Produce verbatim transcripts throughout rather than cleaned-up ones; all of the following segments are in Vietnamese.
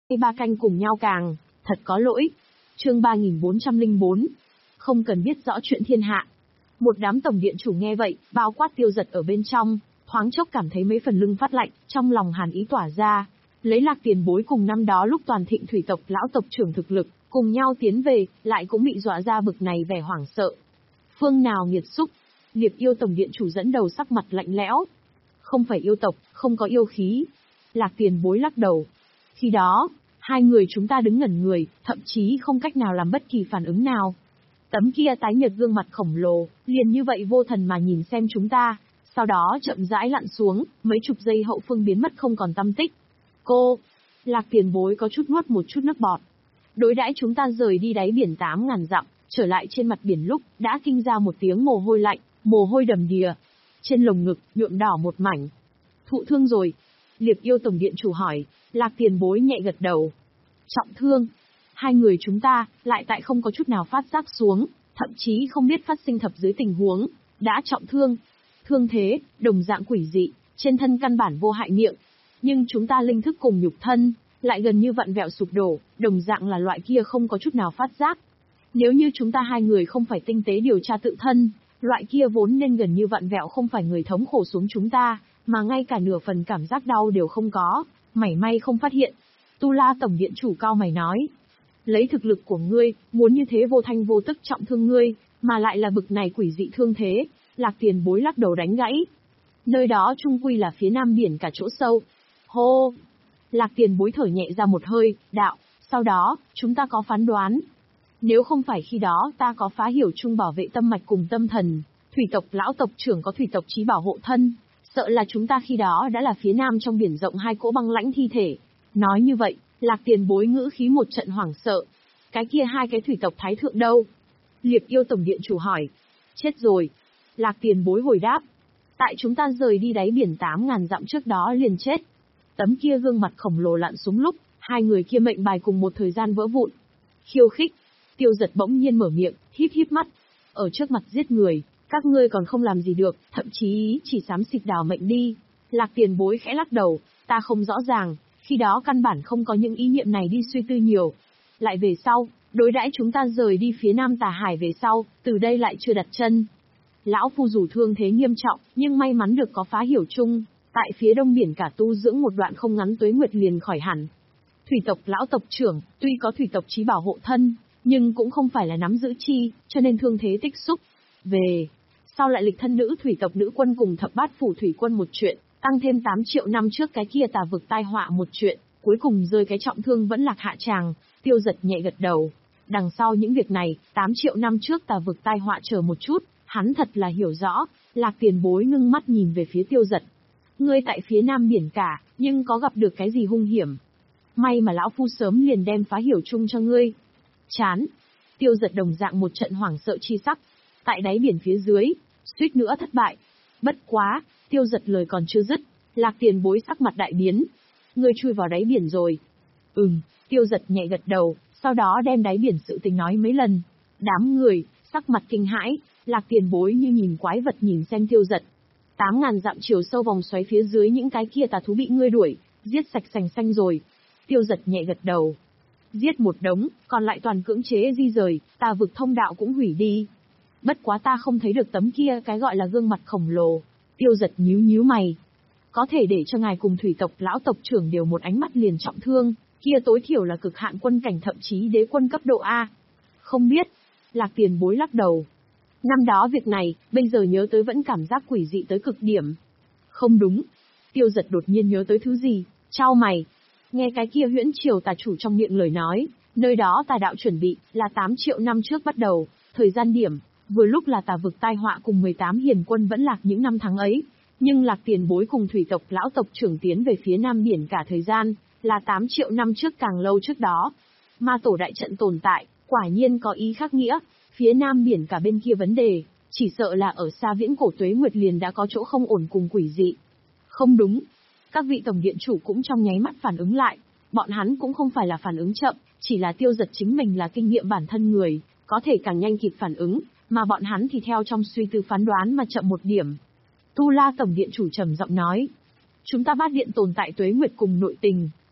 Ba canh cùng nhau càng, thật có lỗi. Chương ba nghìn bốn trăm lẻ bốn. Không cần biết rõ chuyện thiên hạ. Một đám tổng điện chủ nghe vậy, bao quát Tiêu Dật ở bên trong, thoáng chốc cảm thấy mấy phần lưng phát lạnh, trong lòng hàn ý tỏa ra. Lấy Lạc Tiền Bối cùng năm đó lúc toàn thịnh thủy tộc lão tộc trưởng thực lực, cùng nhau tiến về, lại cũng bị dọa ra bực này vẻ hoảng sợ. Phương nào nghiệt xúc? Liệp Yêu tổng điện chủ dẫn đầu sắc mặt lạnh lẽo. Không phải yêu tộc, không có yêu khí. Lạc Tiền Bối lắc đầu. Khi đó, hai người chúng ta đứng ngẩn người, thậm chí không cách nào làm bất kỳ phản ứng nào. Tấm kia tái nhợt gương mặt khổng lồ, liền như vậy vô thần mà nhìn xem chúng ta, sau đó chậm rãi lặn xuống, mấy chục giây hậu phương biến mất không còn tăm tích. Cô, Lạc Tiền Bối có chút nuốt một chút nước bọt. Đối đãi chúng ta rời đi đáy biển tám ngàn dặm, trở lại trên mặt biển lúc, đã kinh ra một tiếng mồ hôi lạnh, mồ hôi đầm đìa. Trên lồng ngực, nhuộm đỏ một mảnh. Thụ thương rồi. Liệp Yêu tổng điện chủ hỏi. Lạc Tiền Bối nhẹ gật đầu. Trọng thương. Hai người chúng ta, lại tại không có chút nào phát giác xuống, thậm chí không biết phát sinh thập dưới tình huống, đã trọng thương. Thương thế, đồng dạng quỷ dị, trên thân căn bản vô hại miệng. Nhưng chúng ta linh thức cùng nhục thân, lại gần như vặn vẹo sụp đổ, đồng dạng là loại kia không có chút nào phát giác. Nếu như chúng ta hai người không phải tinh tế điều tra tự thân, loại kia vốn nên gần như vặn vẹo không phải người thống khổ xuống chúng ta, mà ngay cả nửa phần cảm giác đau đều không có, mảy may không phát hiện. Tu La tổng điện chủ cao mày nói. Lấy thực lực của ngươi, muốn như thế vô thanh vô tức trọng thương ngươi, mà lại là bực này quỷ dị thương thế, Lạc Tiền Bối lắc đầu đánh gãy. Nơi đó trung quy là phía nam biển cả chỗ sâu. Hô! Lạc Tiền Bối thở nhẹ ra một hơi, đạo, sau đó, chúng ta có phán đoán. Nếu không phải khi đó ta có phá hiểu chung bảo vệ tâm mạch cùng tâm thần, thủy tộc lão tộc trưởng có thủy tộc chí bảo hộ thân, sợ là chúng ta khi đó đã là phía nam trong biển rộng hai cỗ băng lãnh thi thể. Nói như vậy, Lạc Tiền Bối ngữ khí một trận hoảng sợ. Cái kia hai cái thủy tộc thái thượng đâu? Liệp Yêu tổng điện chủ hỏi. Chết rồi. Lạc Tiền Bối hồi đáp. Tại chúng ta rời đi đáy biển tám ngàn dặm trước đó liền chết. Tấm kia gương mặt khổng lồ lặn xuống lúc, hai người kia mệnh bài cùng một thời gian vỡ vụn. Khiêu khích. Tiêu Dật bỗng nhiên mở miệng, híp híp mắt. Ở trước mặt giết người, các ngươi còn không làm gì được, thậm chí chỉ xám xịt đào mệnh đi. Lạc Tiền Bối khẽ lắc đầu, ta không rõ ràng, khi đó căn bản không có những ý niệm này đi suy tư nhiều. Lại về sau, đối đãi chúng ta rời đi phía nam tà hải về sau, từ đây lại chưa đặt chân. Lão phu dù thương thế nghiêm trọng, nhưng may mắn được có phá hiểu chung, tại phía đông biển cả tu dưỡng một đoạn không ngắn tuế nguyệt liền khỏi hẳn. Thủy tộc lão tộc trưởng, tuy có thủy tộc chí bảo hộ thân, nhưng cũng không phải là nắm giữ chi, cho nên thương thế tích xúc. Về sau lại lịch thân nữ thủy tộc nữ quân cùng thập bát phủ thủy quân một chuyện, tăng thêm tám triệu năm trước cái kia tà vực tai họa một chuyện, cuối cùng rơi cái trọng thương vẫn lạc hạ tràng. Tiêu Dật nhẹ gật đầu. Đằng sau những việc này, tám triệu năm trước tà vực tai họa chờ một chút, hắn thật là hiểu rõ. Lạc Tiền Bối ngưng mắt nhìn về phía Tiêu Dật. Ngươi tại phía nam biển cả, nhưng có gặp được cái gì hung hiểm? May mà lão phu sớm liền đem phá hiểu chung cho ngươi. Chán. Tiêu Dật đồng dạng một trận hoảng sợ chi sắc. Tại đáy biển phía dưới, suýt nữa thất bại. Bất quá, Tiêu Dật lời còn chưa dứt, Lạc Tiền Bối sắc mặt đại biến. Ngươi chui vào đáy biển rồi. Ừm, Tiêu Dật nhẹ gật đầu, sau đó đem đáy biển sự tình nói mấy lần. Đám người, sắc mặt kinh hãi, Lạc Tiền Bối như nhìn quái vật nhìn xem Tiêu Dật. Tám ngàn dặm chiều sâu vòng xoáy phía dưới những cái kia tà thú bị ngươi đuổi, giết sạch sành xanh rồi. Tiêu Dật nhẹ gật đầu. Giết một đống, còn lại toàn cưỡng chế di rời, tà vực thông đạo cũng hủy đi. Bất quá ta không thấy được tấm kia cái gọi là gương mặt khổng lồ. Tiêu Dật nhíu nhíu mày. Có thể để cho ngài cùng thủy tộc lão tộc trưởng đều một ánh mắt liền trọng thương, kia tối thiểu là cực hạn quân cảnh thậm chí đế quân cấp độ A. Không biết. Lạc Tiền Bối lắc đầu. Năm đó việc này, bây giờ nhớ tới vẫn cảm giác quỷ dị tới cực điểm. Không đúng. Tiêu Dật đột nhiên nhớ tới thứ gì, chau mày. Nghe cái kia huyễn triều tà chủ trong miệng lời nói, nơi đó tà đạo chuẩn bị, là tám triệu năm trước bắt đầu, thời gian điểm, vừa lúc là tà vực tai họa cùng mười tám hiền quân vẫn lạc những năm tháng ấy. Nhưng Lạc Tiền Bối cùng thủy tộc lão tộc trưởng tiến về phía nam biển cả thời gian, là tám triệu năm trước càng lâu trước đó. Ma tổ đại trận tồn tại, quả nhiên có ý khác nghĩa, phía nam biển cả bên kia vấn đề, chỉ sợ là ở xa viễn cổ tuế nguyệt liền đã có chỗ không ổn cùng quỷ dị. Không đúng. Các vị tổng điện chủ cũng trong nháy mắt phản ứng lại, bọn hắn cũng không phải là phản ứng chậm, chỉ là Tiêu Dật chính mình là kinh nghiệm bản thân người, có thể càng nhanh kịp phản ứng, mà bọn hắn thì theo trong suy tư phán đoán mà chậm một điểm. Tu La tổng điện chủ trầm giọng nói, chúng ta bát điện tồn tại tuế nguyệt cùng nội tình,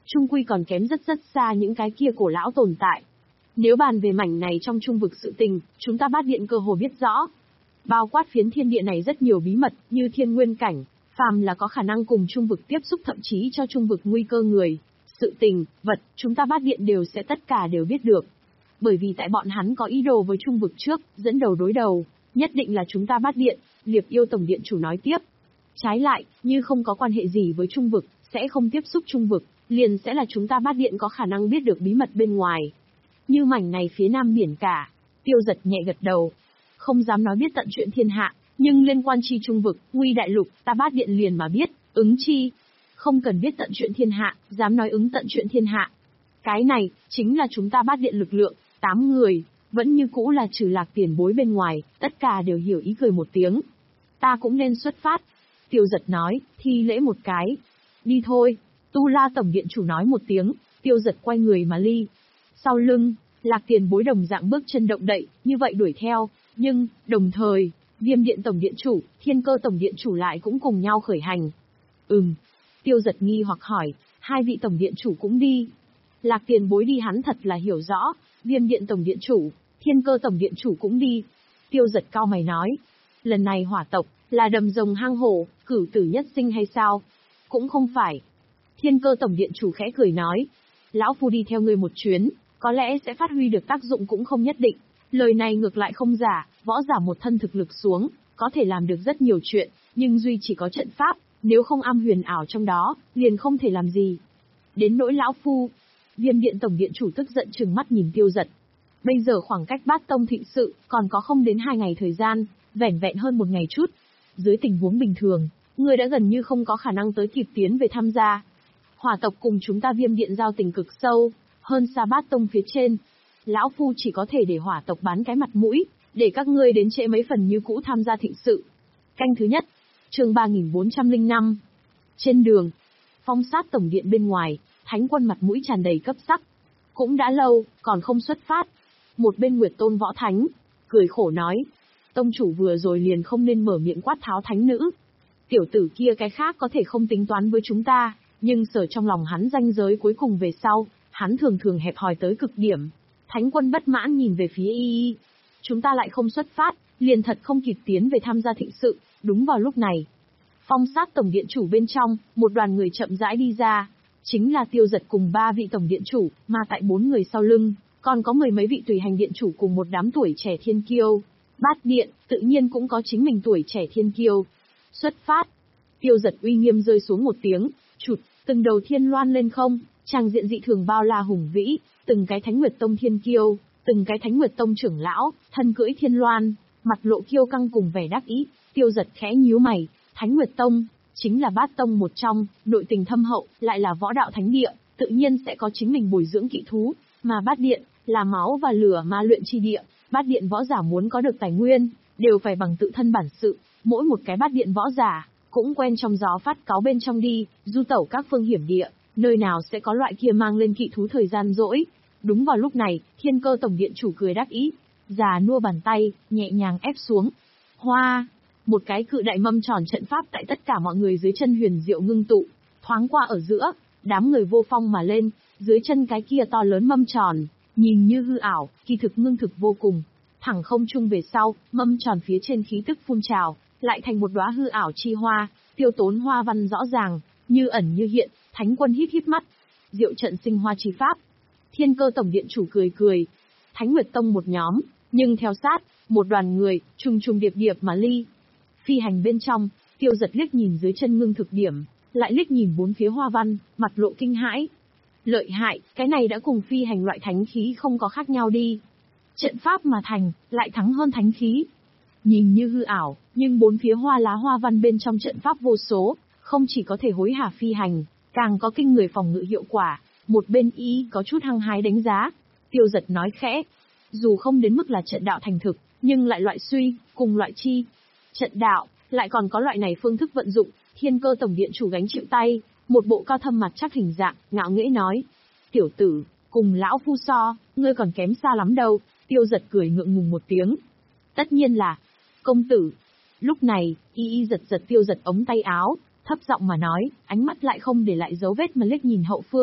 Trung quy còn kém rất rất xa những cái kia cổ lão tồn tại. Nếu bàn về mảnh này trong trung vực sự tình, chúng ta Bát Điện cơ hồ biết rõ. Bao quát phiến thiên địa này rất nhiều bí mật, như thiên nguyên cảnh, phàm là có khả năng cùng trung vực tiếp xúc thậm chí cho trung vực nguy cơ người, sự tình, vật, chúng ta Bát Điện đều sẽ tất cả đều biết được. Bởi vì tại bọn hắn có ý đồ với trung vực trước, dẫn đầu đối đầu, nhất định là chúng ta Bát Điện, Liệp Yêu Tổng Điện chủ nói tiếp. Trái lại, như không có quan hệ gì với trung vực, sẽ không tiếp xúc trung vực, liền sẽ là chúng ta Bát Điện có khả năng biết được bí mật bên ngoài. Như mảnh này phía nam biển cả, Tiêu Giật nhẹ gật đầu. Không dám nói biết tận chuyện thiên hạ, nhưng liên quan chi trung vực, nguy đại lục, ta Bát Điện liền mà biết, ứng chi. Không cần biết tận chuyện thiên hạ, dám nói ứng tận chuyện thiên hạ. Cái này, chính là chúng ta Bát Điện lực lượng, tám người, vẫn như cũ là trừ Lạc tiền bối bên ngoài, tất cả đều hiểu ý cười một tiếng. Ta cũng nên xuất phát. Tiêu Giật nói, thi lễ một cái. Đi thôi. Tu La Tổng Điện chủ nói một tiếng, Tiêu Giật quay người mà ly. Sau lưng, Lạc tiền bối đồng dạng bước chân động đậy, như vậy đuổi theo, nhưng, đồng thời, Viêm Điện Tổng Điện chủ, Thiên Cơ Tổng Điện chủ lại cũng cùng nhau khởi hành. Ừm. Tiêu Giật nghi hoặc hỏi, hai vị Tổng Điện chủ cũng đi. Lạc tiền bối đi hắn thật là hiểu rõ, Viêm Điện Tổng Điện chủ, Thiên Cơ Tổng Điện chủ cũng đi. Tiêu Giật cau mày nói, lần này hỏa tộc, là đầm rồng hang hổ, cửu tử nhất sinh hay sao? Cũng không phải. Thiên Cơ Tổng Điện chủ khẽ cười nói, lão phu đi theo ngươi một chuyến, có lẽ sẽ phát huy được tác dụng cũng không nhất định. Lời này ngược lại không giả, võ giả một thân thực lực xuống, có thể làm được rất nhiều chuyện, nhưng duy chỉ có trận pháp, nếu không am huyền ảo trong đó, liền không thể làm gì. Đến nỗi lão phu, Viêm Điện Tổng Điện chủ tức giận trừng mắt nhìn Tiêu Giật. Bây giờ khoảng cách Bát Tông thịnh sự, còn có không đến hai ngày thời gian, vẻn vẹn hơn một ngày chút. Dưới tình huống bình thường, người đã gần như không có khả năng tới kịp tiến về tham gia. Hỏa tộc cùng chúng ta Viêm Điện giao tình cực sâu, hơn xa Bát Tông phía trên. Lão phu chỉ có thể để hỏa tộc bán cái mặt mũi, để các ngươi đến trễ mấy phần như cũ tham gia thịnh sự. Canh thứ nhất, chương ba nghìn bốn trăm lẻ năm. Trên đường, Phong Sát Tổng Điện bên ngoài, Thánh Quân mặt mũi tràn đầy cấp sắc. Cũng đã lâu, còn không xuất phát. Một bên Nguyệt Tôn Võ Thánh, cười khổ nói, tông chủ vừa rồi liền không nên mở miệng quát tháo thánh nữ. Tiểu tử kia cái khác có thể không tính toán với chúng ta, nhưng sở trong lòng hắn ranh giới cuối cùng về sau, hắn thường thường hẹp hòi tới cực điểm. Thánh Quân bất mãn nhìn về phía y y. Chúng ta lại không xuất phát, liền thật không kịp tiến về tham gia thịnh sự. Đúng vào lúc này, Phong Sát Tổng Điện chủ bên trong, một đoàn người chậm rãi đi ra. Chính là Tiêu Giật cùng ba vị Tổng Điện chủ, mà tại bốn người sau lưng, còn có mười mấy vị tùy hành điện chủ cùng một đám tuổi trẻ thiên kiêu. Bát Điện, tự nhiên cũng có chính mình tuổi trẻ thiên kiêu. Xuất phát. Tiêu Giật uy nghiêm rơi xuống một tiếng, chụt, từng đầu thiên loan lên không, tràng diện dị thường bao la hùng vĩ, từng cái Thánh Nguyệt Tông thiên kiêu, từng cái Thánh Nguyệt Tông trưởng lão, thân cưỡi thiên loan, mặt lộ kiêu căng cùng vẻ đắc ý. Tiêu Giật khẽ nhíu mày, Thánh Nguyệt Tông chính là Bát Tông một trong, nội tình thâm hậu, lại là võ đạo thánh địa, tự nhiên sẽ có chính mình bồi dưỡng kỵ thú, mà Bát Điện là máu và lửa ma luyện chi địa. Bát Điện võ giả muốn có được tài nguyên, đều phải bằng tự thân bản sự, mỗi một cái Bát Điện võ giả cũng quen trong gió phát cáu bên trong đi, du tẩu các phương hiểm địa, nơi nào sẽ có loại kia mang lên kỵ thú thời gian rỗi. Đúng vào lúc này, Thiên Cơ Tổng Điện chủ cười đắc ý, già nua bàn tay, nhẹ nhàng ép xuống. Hoa! Một cái cự đại mâm tròn trận pháp tại tất cả mọi người dưới chân huyền diệu ngưng tụ, thoáng qua ở giữa, đám người vô phong mà lên, dưới chân cái kia to lớn mâm tròn, nhìn như hư ảo, kỳ thực ngưng thực vô cùng. Thẳng không trung về sau, mâm tròn phía trên khí tức phun trào, lại thành một đóa hư ảo chi hoa, tiêu tốn hoa văn rõ ràng, như ẩn như hiện. Thánh Quân híp híp mắt, diệu trận sinh hoa chi pháp. Thiên Cơ Tổng Điện chủ cười cười, Thánh Nguyệt Tông một nhóm, nhưng theo sát, một đoàn người, trùng trùng điệp điệp mà ly. Phi hành bên trong, Tiêu Giật liếc nhìn dưới chân ngưng thực điểm, lại liếc nhìn bốn phía hoa văn, mặt lộ kinh hãi. Lợi hại, cái này đã cùng phi hành loại thánh khí không có khác nhau đi. Trận pháp mà thành, lại thắng hơn thánh khí. Nhìn như hư ảo, nhưng bốn phía hoa lá hoa văn bên trong trận pháp vô số, không chỉ có thể hối hả phi hành, càng có kinh người phòng ngự hiệu quả. Một bên ý có chút hăng hái đánh giá. Tiêu Giật nói khẽ, dù không đến mức là trận đạo thành thực, nhưng lại loại suy, cùng loại chi. Trận đạo, lại còn có loại này phương thức vận dụng. Thiên Cơ Tổng Điện chủ gánh chịu tay, một bộ cao thâm mặt chắc hình dạng, ngạo nghễ nói. Tiểu tử, cùng lão phu so, ngươi còn kém xa lắm đâu. Tiêu Giật cười ngượng ngùng một tiếng. Tất nhiên là, công tử. Lúc này, y y giật giật Tiêu Giật ống tay áo, thấp giọng mà nói, ánh mắt lại không để lại dấu vết mà liếc nhìn hậu phương.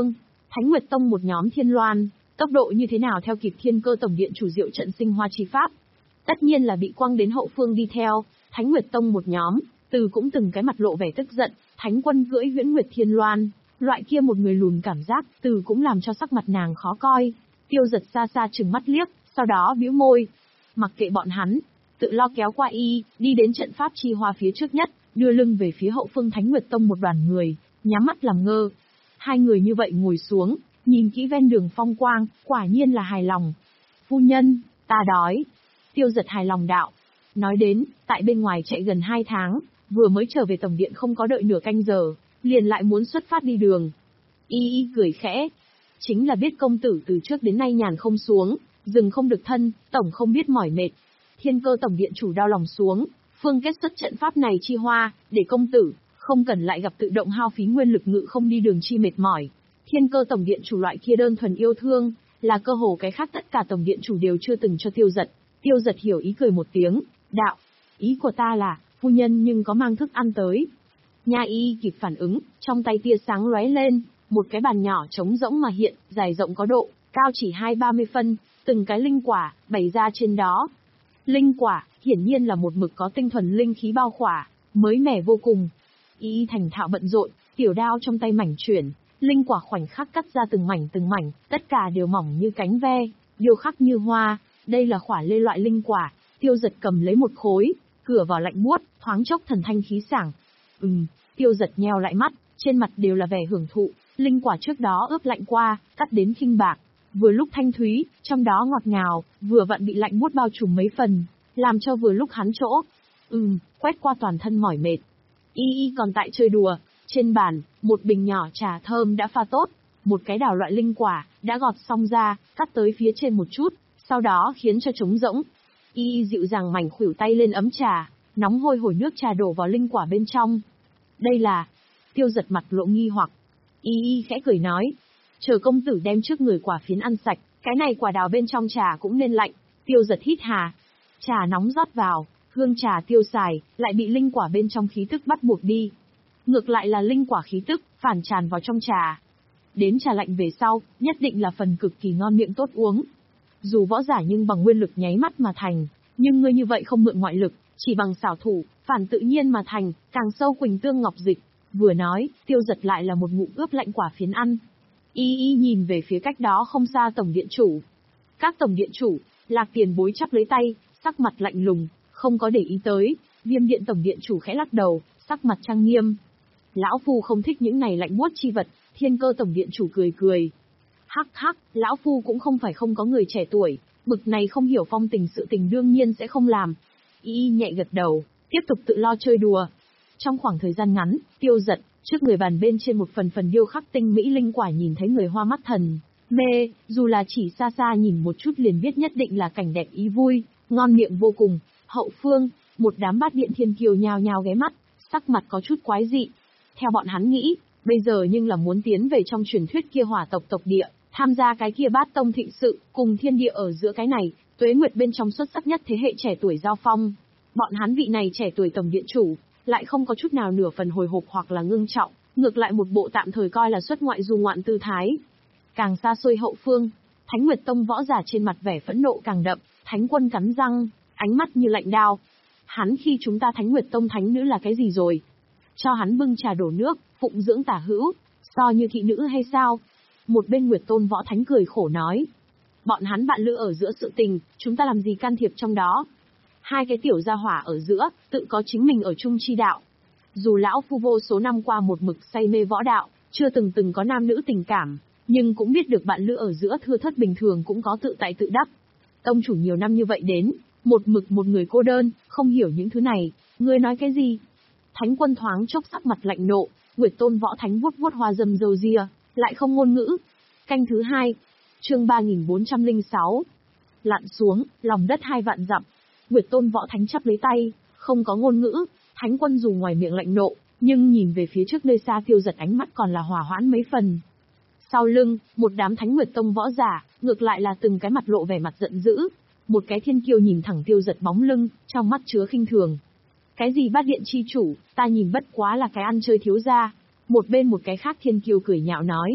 Thánh Nguyệt Tông một nhóm Thiên Loan, tốc độ như thế nào theo kịp Thiên Cơ Tổng Điện chủ diệu trận sinh hoa chi pháp? Tất nhiên là bị quăng đến hậu phương đi theo. Thánh Nguyệt Tông một nhóm, Từ cũng từng cái mặt lộ vẻ tức giận, Thánh Quân cưỡi Huyễn Nguyệt Thiên Loan, loại kia một người lùn cảm giác, Từ cũng làm cho sắc mặt nàng khó coi. Tiêu Giật xa xa trừng mắt liếc, sau đó bĩu môi. Mặc kệ bọn hắn, tự lo kéo qua y, đi đến trận pháp chi hoa phía trước nhất, đưa lưng về phía hậu phương Thánh Nguyệt Tông một đoàn người, nhắm mắt làm ngơ. Hai người như vậy ngồi xuống, nhìn kỹ ven đường phong quang, quả nhiên là hài lòng. Phu nhân, ta đói. Tiêu Giật hài lòng đạo. Nói đến, tại bên ngoài chạy gần hai tháng, vừa mới trở về tổng điện không có đợi nửa canh giờ, liền lại muốn xuất phát đi đường. Y y cười khẽ. Chính là biết công tử từ trước đến nay nhàn không xuống, dừng không được thân, tổng không biết mỏi mệt. Thiên Cơ Tổng Điện chủ đau lòng xuống, phương kết xuất trận pháp này chi hoa, để công tử, không cần lại gặp tự động hao phí nguyên lực ngự không đi đường chi mệt mỏi. Thiên Cơ Tổng Điện chủ loại kia đơn thuần yêu thương, là cơ hồ cái khác tất cả tổng điện chủ đều chưa từng cho Tiêu Giật. Tiêu Giật hiểu ý cười một tiếng, đạo, ý của ta là, phu nhân nhưng có mang thức ăn tới. Nha y kịp phản ứng, trong tay tia sáng lóe lên, một cái bàn nhỏ trống rỗng mà hiện, dài rộng có độ, cao chỉ hai ba mươi phân, từng cái linh quả, bày ra trên đó. Linh quả, hiển nhiên là một mực có tinh thuần linh khí bao khỏa, mới mẻ vô cùng. Y thành thạo bận rộn, tiểu đao trong tay mảnh chuyển, linh quả khoảnh khắc cắt ra từng mảnh từng mảnh, tất cả đều mỏng như cánh ve, điêu khắc như hoa. Đây là khỏa lê loại linh quả. Tiêu Giật cầm lấy một khối, cửa vào lạnh buốt, thoáng chốc thần thanh khí sảng. Ừm, Tiêu Giật nheo lại mắt, trên mặt đều là vẻ hưởng thụ. Linh quả trước đó ướp lạnh qua, cắt đến khinh bạc, vừa lúc thanh thúy, trong đó ngọt ngào, vừa vặn bị lạnh buốt bao trùm mấy phần, làm cho vừa lúc hắn chỗ. Ừm, quét qua toàn thân mỏi mệt. Y y còn tại chơi đùa, trên bàn, một bình nhỏ trà thơm đã pha tốt, một cái đào loại linh quả, đã gọt xong ra, cắt tới phía trên một chút, sau đó khiến cho trống rỗng. Y y dịu dàng mảnh khuỷu tay lên ấm trà, nóng hôi hổi nước trà đổ vào linh quả bên trong. Đây là... Tiêu Giật mặt lộ nghi hoặc. Y y khẽ cười nói, chờ công tử đem trước người quả phiến ăn sạch, cái này quả đào bên trong trà cũng nên lạnh. Tiêu Giật hít hà, trà nóng rót vào, hương trà tiêu xài, lại bị linh quả bên trong khí tức bắt buộc đi. Ngược lại là linh quả khí tức, phản tràn vào trong trà. Đến trà lạnh về sau, nhất định là phần cực kỳ ngon miệng tốt uống. Dù võ giả nhưng bằng nguyên lực nháy mắt mà thành, nhưng ngươi như vậy không mượn ngoại lực, chỉ bằng xảo thủ, phản tự nhiên mà thành, càng sâu quỳnh tương ngọc dịch. Vừa nói, Tiêu Giật lại là một ngụm ướp lạnh quả phiến ăn. Y y nhìn về phía cách đó không xa tổng điện chủ. Các tổng điện chủ, Lạc Tiền Bối chắp lấy tay, sắc mặt lạnh lùng, không có để ý tới. Viêm Điện tổng điện chủ khẽ lắc đầu, sắc mặt trang nghiêm. Lão phu không thích những này lạnh buốt chi vật. Thiên Cơ tổng điện chủ cười cười. Hắc hắc, lão phu cũng không phải không có người trẻ tuổi, bực này không hiểu phong tình sự tình đương nhiên sẽ không làm. Y y nhẹ gật đầu, tiếp tục tự lo chơi đùa. Trong khoảng thời gian ngắn, Tiêu Giật, trước người bàn bên trên một phần phần điêu khắc tinh mỹ linh quả nhìn thấy người hoa mắt thần mê, dù là chỉ xa xa nhìn một chút liền biết nhất định là cảnh đẹp ý vui, ngon miệng vô cùng. Hậu phương, một đám bát điện thiên kiều nhào nhào ghé mắt, sắc mặt có chút quái dị. Theo bọn hắn nghĩ, bây giờ nhưng là muốn tiến về trong truyền thuyết kia hỏa tộc tộc địa, tham gia cái kia bát tông thịnh sự, cùng thiên địa ở giữa cái này, tuế nguyệt bên trong xuất sắc nhất thế hệ trẻ tuổi giao phong. Bọn hắn vị này trẻ tuổi tổng điện chủ, lại không có chút nào nửa phần hồi hộp hoặc là ngưng trọng, ngược lại một bộ tạm thời coi là xuất ngoại du ngoạn tư thái. Càng xa xôi hậu phương, Thánh Nguyệt Tông võ giả trên mặt vẻ phẫn nộ càng đậm, Thánh Quân cắn răng, ánh mắt như lạnh đao. Hắn khi chúng ta Thánh Nguyệt Tông thánh nữ là cái gì rồi? Cho hắn bưng trà đổ nước, phụng dưỡng tả hữu, so như thị nữ hay sao? Một bên Nguyệt Tôn võ thánh cười khổ nói. Bọn hắn bạn lữ ở giữa sự tình, chúng ta làm gì can thiệp trong đó? Hai cái tiểu gia hỏa ở giữa, tự có chính mình ở chung chi đạo. Dù lão phu vô số năm qua một mực say mê võ đạo, chưa từng từng có nam nữ tình cảm, nhưng cũng biết được bạn lữ ở giữa thưa thất bình thường cũng có tự tại tự đắc. Tông chủ nhiều năm như vậy đến, một mực một người cô đơn, không hiểu những thứ này, ngươi nói cái gì? Thánh Quân thoáng chốc sắc mặt lạnh nộ, Nguyệt Tôn võ thánh vuốt vuốt hoa dâm râu ria, lại không ngôn ngữ. Canh thứ hai, chương ba nghìn bốn trăm lẻ sáu. Lặn xuống, lòng đất hai vạn dặm. Nguyệt Tôn võ thánh chắp lấy tay, không có ngôn ngữ. Thánh Quân dù ngoài miệng lạnh nộ, nhưng nhìn về phía trước nơi xa Tiêu Giật ánh mắt còn là hòa hoãn mấy phần. Sau lưng, một đám Thánh Nguyệt Tông võ giả, ngược lại là từng cái mặt lộ vẻ mặt giận dữ. Một cái thiên kiêu nhìn thẳng Tiêu Giật bóng lưng, trong mắt chứa khinh thường. Cái gì bát điện chi chủ, ta nhìn bất quá là cái ăn chơi thiếu gia. Một bên một cái khác thiên kiêu cười nhạo nói.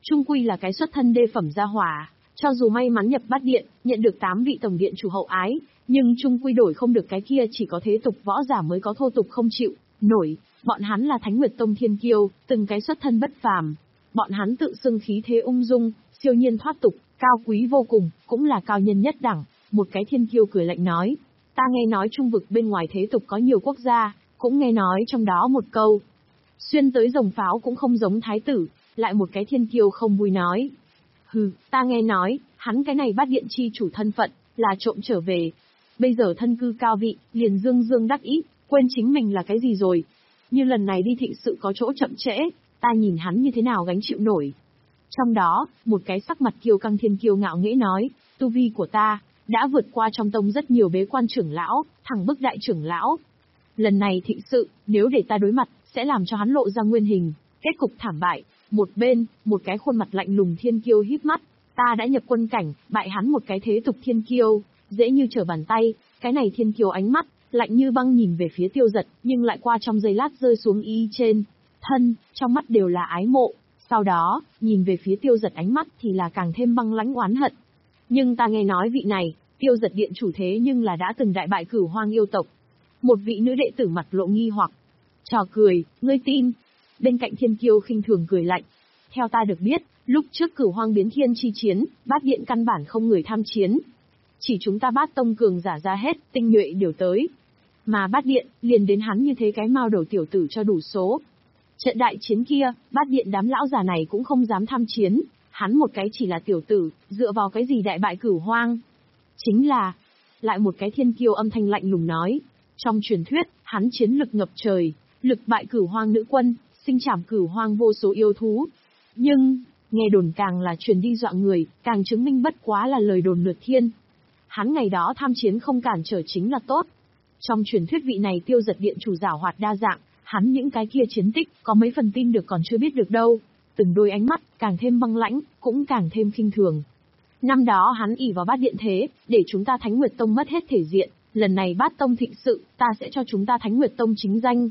Trung quy là cái xuất thân đê phẩm gia hỏa, cho dù may mắn nhập bát điện, nhận được tám vị tổng điện chủ hậu ái, nhưng trung quy đổi không được cái kia chỉ có thế tục võ giả mới có thô tục không chịu nổi. Bọn hắn là Thánh Nguyệt Tông thiên kiêu, từng cái xuất thân bất phàm. Bọn hắn tự xưng khí thế ung dung, siêu nhiên thoát tục, cao quý vô cùng, cũng là cao nhân nhất đẳng. Một cái thiên kiêu cười lạnh nói, ta nghe nói trung vực bên ngoài thế tục có nhiều quốc gia, cũng nghe nói trong đó một câu. Xuyên tới rồng pháo cũng không giống thái tử, lại một cái thiên kiêu không vui nói. Hừ, ta nghe nói, hắn cái này bát điện chi chủ thân phận, là trộm trở về. Bây giờ thân cư cao vị, liền dương dương đắc ý, quên chính mình là cái gì rồi. Như lần này đi thịnh sự có chỗ chậm trễ, ta nhìn hắn như thế nào gánh chịu nổi. Trong đó, một cái sắc mặt kiêu căng thiên kiêu ngạo nghễ nói, tu vi của ta, đã vượt qua trong tông rất nhiều bế quan trưởng lão, thẳng bức đại trưởng lão. Lần này thịnh sự, nếu để ta đối mặt, sẽ làm cho hắn lộ ra nguyên hình, kết cục thảm bại. Một bên, một cái khuôn mặt lạnh lùng thiên kiêu híp mắt, ta đã nhập quân cảnh, bại hắn một cái thế tục thiên kiêu, dễ như trở bàn tay. Cái này thiên kiêu ánh mắt, lạnh như băng nhìn về phía Tiêu Dật, nhưng lại qua trong giây lát rơi xuống y trên thân, trong mắt đều là ái mộ. Sau đó, nhìn về phía Tiêu Dật ánh mắt thì là càng thêm băng lãnh oán hận. Nhưng ta nghe nói vị này, Tiêu Dật điện chủ thế nhưng là đã từng đại bại Cửu Hoang yêu tộc. Một vị nữ đệ tử mặt lộ nghi hoặc. Trò cười, ngươi tin? Bên cạnh thiên kiêu khinh thường cười lạnh. Theo ta được biết, lúc trước Cửu Hoang biến thiên chi chiến, bát điện căn bản không người tham chiến. Chỉ chúng ta bát tông cường giả ra hết, tinh nhuệ đều tới. Mà bát điện, liền đến hắn như thế cái mao đầu tiểu tử cho đủ số. Trận đại chiến kia, bát điện đám lão già này cũng không dám tham chiến, hắn một cái chỉ là tiểu tử, dựa vào cái gì đại bại Cửu Hoang? Chính là, lại một cái thiên kiêu âm thanh lạnh lùng nói, trong truyền thuyết, hắn chiến lực ngập trời, lực bại Cửu Hoang nữ quân, sinh trảm Cửu Hoang vô số yêu thú. Nhưng, nghe đồn càng là truyền đi dọa người, càng chứng minh bất quá là lời đồn lượt thiên. Hắn ngày đó tham chiến không cản trở chính là tốt. Trong truyền thuyết vị này Tiêu Dật điện chủ giảo hoạt đa dạng, hắn những cái kia chiến tích, có mấy phần tin được còn chưa biết được đâu. Từng đôi ánh mắt, càng thêm băng lãnh, cũng càng thêm khinh thường. Năm đó hắn ỷ vào bát điện thế, để chúng ta Thánh Nguyệt Tông mất hết thể diện, lần này bát tông thịnh sự, ta sẽ cho chúng ta Thánh Nguyệt Tông chính danh.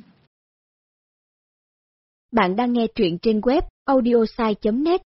Bạn đang nghe truyện trên web audiosai chấm net.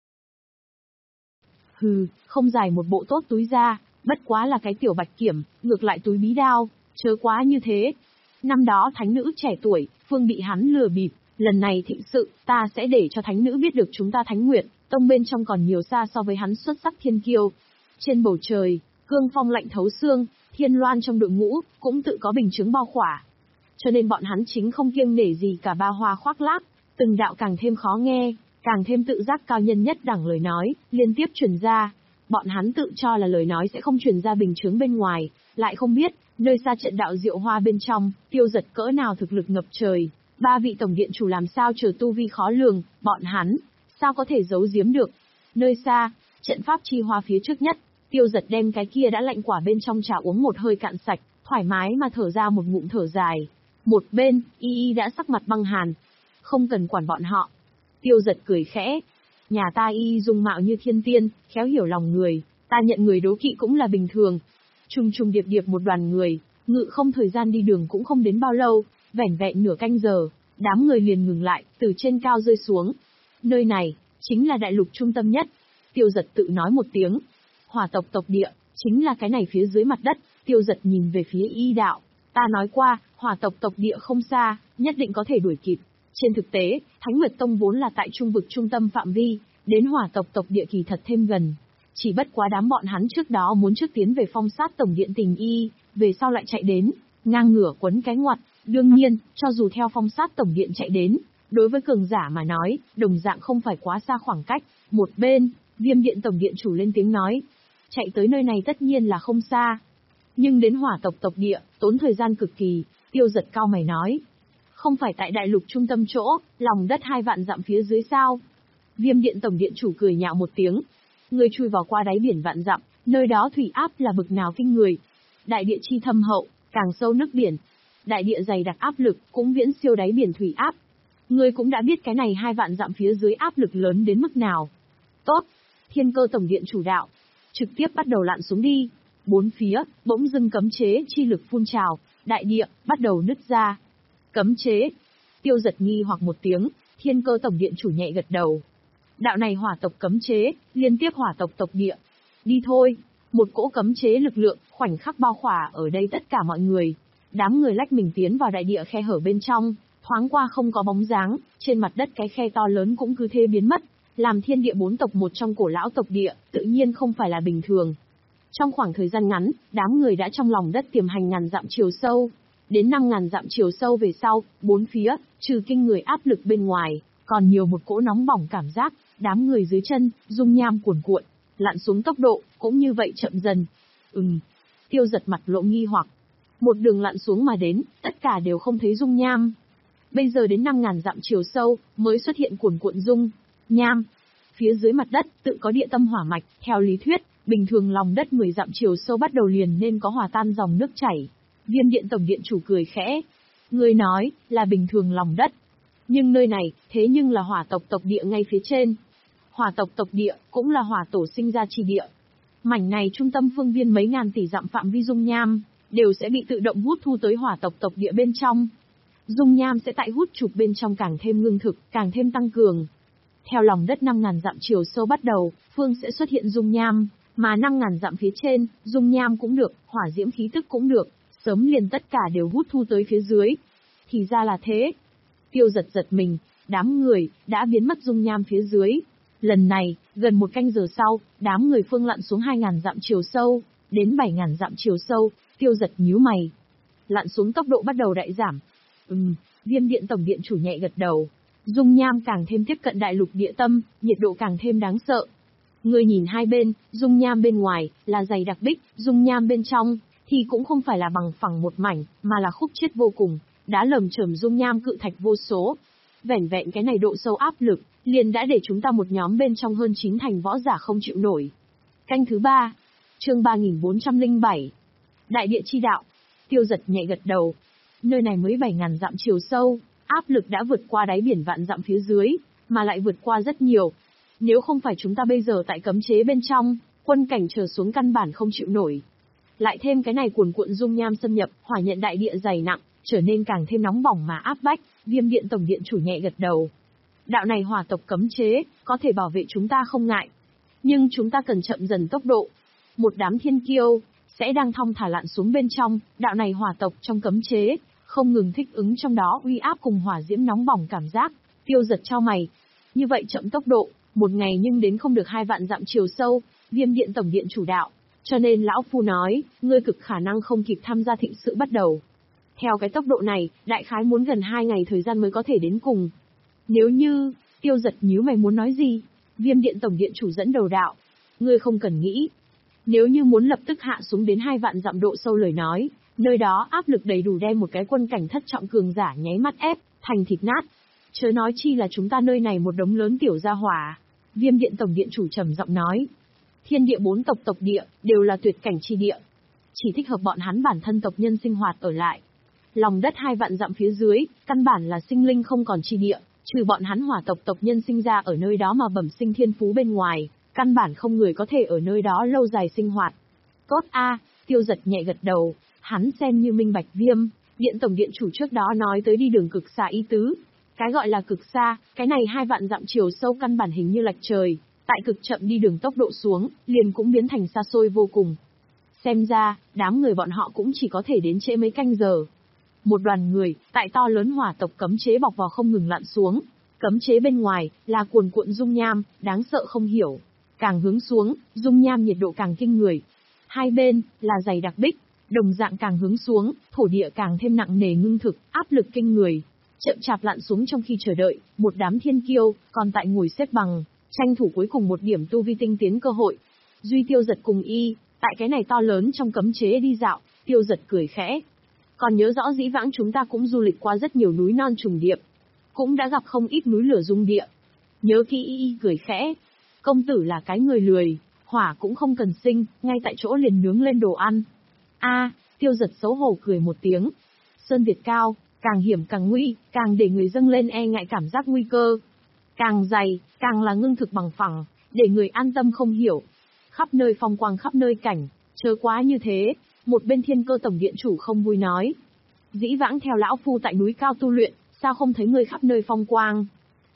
Hừ, không giải một bộ tốt túi ra, bất quá là cái tiểu bạch kiểm, ngược lại túi bí đao, chớ quá như thế. Năm đó thánh nữ trẻ tuổi, phương bị hắn lừa bịp, lần này thịnh sự, ta sẽ để cho thánh nữ biết được chúng ta Thánh Nguyệt Tông bên trong còn nhiều xa so với hắn xuất sắc thiên kiêu. Trên bầu trời, cương phong lạnh thấu xương, Thiên Loan trong đội ngũ, cũng tự có bình chứng bao khỏa. Cho nên bọn hắn chính không kiêng nể gì cả ba hoa khoác lác, từng đạo càng thêm khó nghe, càng thêm tự giác cao nhân nhất đẳng lời nói, liên tiếp truyền ra. Bọn hắn tự cho là lời nói sẽ không truyền ra bình chứng bên ngoài, lại không biết, nơi xa trận đạo diệu hoa bên trong, Tiêu Dật cỡ nào thực lực ngập trời. Ba vị tổng điện chủ làm sao chờ tu vi khó lường, bọn hắn, sao có thể giấu giếm được. Nơi xa, trận pháp chi hoa phía trước nhất, Tiêu Dật đem cái kia đã lạnh quả bên trong trà uống một hơi cạn sạch, thoải mái mà thở ra một ngụm thở dài. Một bên, Y Y đã sắc mặt băng hàn. Không cần quản bọn họ. Tiêu Dật cười khẽ. Nhà ta Y dung mạo như thiên tiên, khéo hiểu lòng người, ta nhận người đố kỵ cũng là bình thường. Trùng trùng điệp điệp một đoàn người, ngự không thời gian đi đường cũng không đến bao lâu, vẻn vẹn nửa canh giờ, đám người liền ngừng lại, từ trên cao rơi xuống. Nơi này, chính là đại lục trung tâm nhất. Tiêu Dật tự nói một tiếng. Hỏa tộc tộc địa, chính là cái này phía dưới mặt đất. Tiêu Dật nhìn về phía Y đạo. Ta nói qua, hỏa tộc tộc địa không xa, nhất định có thể đuổi kịp. Trên thực tế, Thánh Nguyệt Tông vốn là tại trung vực trung tâm phạm vi, đến hỏa tộc tộc địa kỳ thật thêm gần. Chỉ bất quá đám bọn hắn trước đó muốn trước tiến về phong sát tổng điện Tình Y, về sau lại chạy đến, ngang ngửa quấn cái ngoặt. Đương nhiên, cho dù theo phong sát tổng điện chạy đến, đối với cường giả mà nói, đồng dạng không phải quá xa khoảng cách. Một bên, Viêm điện tổng điện chủ lên tiếng nói, chạy tới nơi này tất nhiên là không xa. Nhưng đến hỏa tộc tộc địa, tốn thời gian cực kỳ. Tiêu Dật cao mày nói, không phải tại đại lục trung tâm chỗ, lòng đất hai vạn dặm phía dưới sao? Viêm điện tổng điện chủ cười nhạo một tiếng. Người chui vào qua đáy biển vạn dặm, nơi đó thủy áp là bực nào kinh người. Đại địa chi thâm hậu, càng sâu nước biển. Đại địa dày đặc áp lực, cũng viễn siêu đáy biển thủy áp. Người cũng đã biết cái này hai vạn dặm phía dưới áp lực lớn đến mức nào. Tốt, Thiên Cơ tổng điện chủ đạo. Trực tiếp bắt đầu lặn xuống đi. Bốn phía, bỗng dưng cấm chế chi lực phun trào, đại địa, bắt đầu nứt ra. Cấm chế. Tiêu Dật nghi hoặc một tiếng, Thiên Cơ tổng điện chủ nhẹ gật đầu. Đạo này hỏa tộc cấm chế, liên tiếp hỏa tộc tộc địa. Đi thôi. Một cỗ cấm chế lực lượng, khoảnh khắc bao khỏa ở đây tất cả mọi người. Đám người lách mình tiến vào đại địa khe hở bên trong, thoáng qua không có bóng dáng, trên mặt đất cái khe to lớn cũng cứ thế biến mất. Làm thiên địa bốn tộc một trong cổ lão tộc địa, tự nhiên không phải là bình thường. Trong khoảng thời gian ngắn, đám người đã trong lòng đất tiềm hành ngàn dặm chiều sâu. Đến năm ngàn dặm chiều sâu về sau, bốn phía, trừ kinh người áp lực bên ngoài, còn nhiều một cỗ nóng bỏng cảm giác, đám người dưới chân, dung nham cuồn cuộn, lặn xuống tốc độ, cũng như vậy chậm dần. Ừm, Tiêu Giật mặt lộ nghi hoặc. Một đường lặn xuống mà đến, tất cả đều không thấy dung nham. Bây giờ đến năm ngàn dặm chiều sâu, mới xuất hiện cuồn cuộn dung nham. Phía dưới mặt đất, tự có địa tâm hỏa mạch, theo lý thuyết, bình thường lòng đất mười dặm chiều sâu bắt đầu liền nên có hòa tan dòng nước chảy. Viêm điện tổng điện chủ cười khẽ. Người nói, là bình thường lòng đất. Nhưng nơi này, thế nhưng là hỏa tộc tộc địa ngay phía trên. Hỏa tộc tộc địa, cũng là hỏa tổ sinh ra chi địa. Mảnh này trung tâm phương viên mấy ngàn tỷ dặm phạm vi dung nham, đều sẽ bị tự động hút thu tới hỏa tộc tộc địa bên trong. Dung nham sẽ tại hút chụp bên trong càng thêm ngưng thực, càng thêm tăng cường. Theo lòng đất năm ngàn dặm chiều sâu bắt đầu, phương sẽ xuất hiện dung nham, mà năm ngàn dặm phía trên, dung nham cũng được, hỏa diễm khí tức cũng được, sớm liền tất cả đều hút thu tới phía dưới. Thì ra là thế. Tiêu Giật giật mình, đám người, đã biến mất dung nham phía dưới. Lần này, gần một canh giờ sau, đám người phương lặn xuống hai ngàn dặm chiều sâu, đến bảy ngàn dặm chiều sâu, Tiêu Giật nhíu mày. Lặn xuống tốc độ bắt đầu đại giảm. Ừm, Viêm điện tổng điện chủ nhẹ gật đầu. Dung nham càng thêm tiếp cận đại lục địa tâm, nhiệt độ càng thêm đáng sợ. Người nhìn hai bên, dung nham bên ngoài, là dày đặc bích, dung nham bên trong, thì cũng không phải là bằng phẳng một mảnh, mà là khúc chiết vô cùng, đá lởm chởm dung nham cự thạch vô số. Vẻn vẹn cái này độ sâu áp lực, liền đã để chúng ta một nhóm bên trong hơn chín thành võ giả không chịu nổi. Canh thứ ba, chương ba nghìn bốn trăm lẻ bảy. Đại địa chi đạo. Tiêu Giật nhẹ gật đầu. Nơi này mới bảy ngàn dặm chiều sâu, áp lực đã vượt qua đáy biển vạn dặm phía dưới, mà lại vượt qua rất nhiều. Nếu không phải chúng ta bây giờ tại cấm chế bên trong, quân cảnh trở xuống căn bản không chịu nổi. Lại thêm cái này cuồn cuộn dung nham xâm nhập, hỏa nhận đại địa dày nặng, trở nên càng thêm nóng bỏng mà áp bách. Viêm điện tổng điện chủ nhẹ gật đầu. Đạo này hỏa tộc cấm chế, có thể bảo vệ chúng ta không ngại. Nhưng chúng ta cần chậm dần tốc độ. Một đám thiên kiêu, sẽ đang thong thả lặn xuống bên trong, đạo này hỏa tộc trong cấm chế, không ngừng thích ứng trong đó uy áp cùng hỏa diễm nóng bỏng cảm giác. Tiêu Giật chau mày. Như vậy chậm tốc độ, một ngày nhưng đến không được hai vạn dặm chiều sâu, Viêm điện tổng điện chủ đạo. Cho nên lão phu nói, ngươi cực khả năng không kịp tham gia thịnh sự bắt đầu. Theo cái tốc độ này, đại khái muốn gần hai ngày thời gian mới có thể đến cùng. Nếu như, Tiêu Giật nhíu mày muốn nói gì? Viêm điện tổng điện chủ dẫn đầu đạo. Ngươi không cần nghĩ. Nếu như muốn lập tức hạ xuống đến hai vạn dặm độ sâu lời nói, nơi đó áp lực đầy đủ đem một cái quân cảnh thất trọng cường giả nháy mắt ép, thành thịt nát. Chớ nói chi là chúng ta nơi này một đống lớn tiểu gia hỏa. Viêm điện tổng điện chủ trầm giọng nói. Thiên địa bốn tộc tộc địa, đều là tuyệt cảnh chi địa. Chỉ thích hợp bọn hắn bản thân tộc nhân sinh hoạt ở lại. Lòng đất hai vạn dặm phía dưới, căn bản là sinh linh không còn chi địa, trừ bọn hắn hỏa tộc tộc nhân sinh ra ở nơi đó mà bẩm sinh thiên phú bên ngoài, căn bản không người có thể ở nơi đó lâu dài sinh hoạt. Tốt a, Tiêu Giật nhẹ gật đầu, hắn xem như minh bạch Viêm điện tổng điện chủ trước đó nói tới đi đường cực xa ý tứ. Cái gọi là cực xa, cái này hai vạn dặm chiều sâu căn bản hình như lệch trời, tại cực chậm đi đường tốc độ xuống, liền cũng biến thành xa xôi vô cùng. Xem ra, đám người bọn họ cũng chỉ có thể đến trễ mấy canh giờ. Một đoàn người, tại to lớn hỏa tộc cấm chế bọc vào không ngừng lặn xuống. Cấm chế bên ngoài, là cuồn cuộn dung nham, đáng sợ không hiểu. Càng hướng xuống, dung nham nhiệt độ càng kinh người. Hai bên, là dày đặc bích, đồng dạng càng hướng xuống, thổ địa càng thêm nặng nề ngưng thực, áp lực kinh người. Chậm chạp lặn xuống trong khi chờ đợi, một đám thiên kiêu, còn tại ngồi xếp bằng, tranh thủ cuối cùng một điểm tu vi tinh tiến cơ hội. Duy Tiêu Giật cùng y, tại cái này to lớn trong cấm chế đi dạo, Tiêu Giật cười khẽ. Còn nhớ rõ dĩ vãng chúng ta cũng du lịch qua rất nhiều núi non trùng điệp, cũng đã gặp không ít núi lửa rung địa. Nhớ kỹ y y cười khẽ. Công tử là cái người lười, hỏa cũng không cần sinh, ngay tại chỗ liền nướng lên đồ ăn. A, Tiêu Giật xấu hổ cười một tiếng. Sơn Việt cao, càng hiểm càng nguy, càng để người dâng lên e ngại cảm giác nguy cơ. Càng dày, càng là ngưng thực bằng phẳng, để người an tâm không hiểu. Khắp nơi phong quang khắp nơi cảnh, chớ quá như thế. Một bên Thiên Cơ tổng điện chủ không vui nói. Dĩ vãng theo lão phu tại núi cao tu luyện, sao không thấy người khắp nơi phong quang?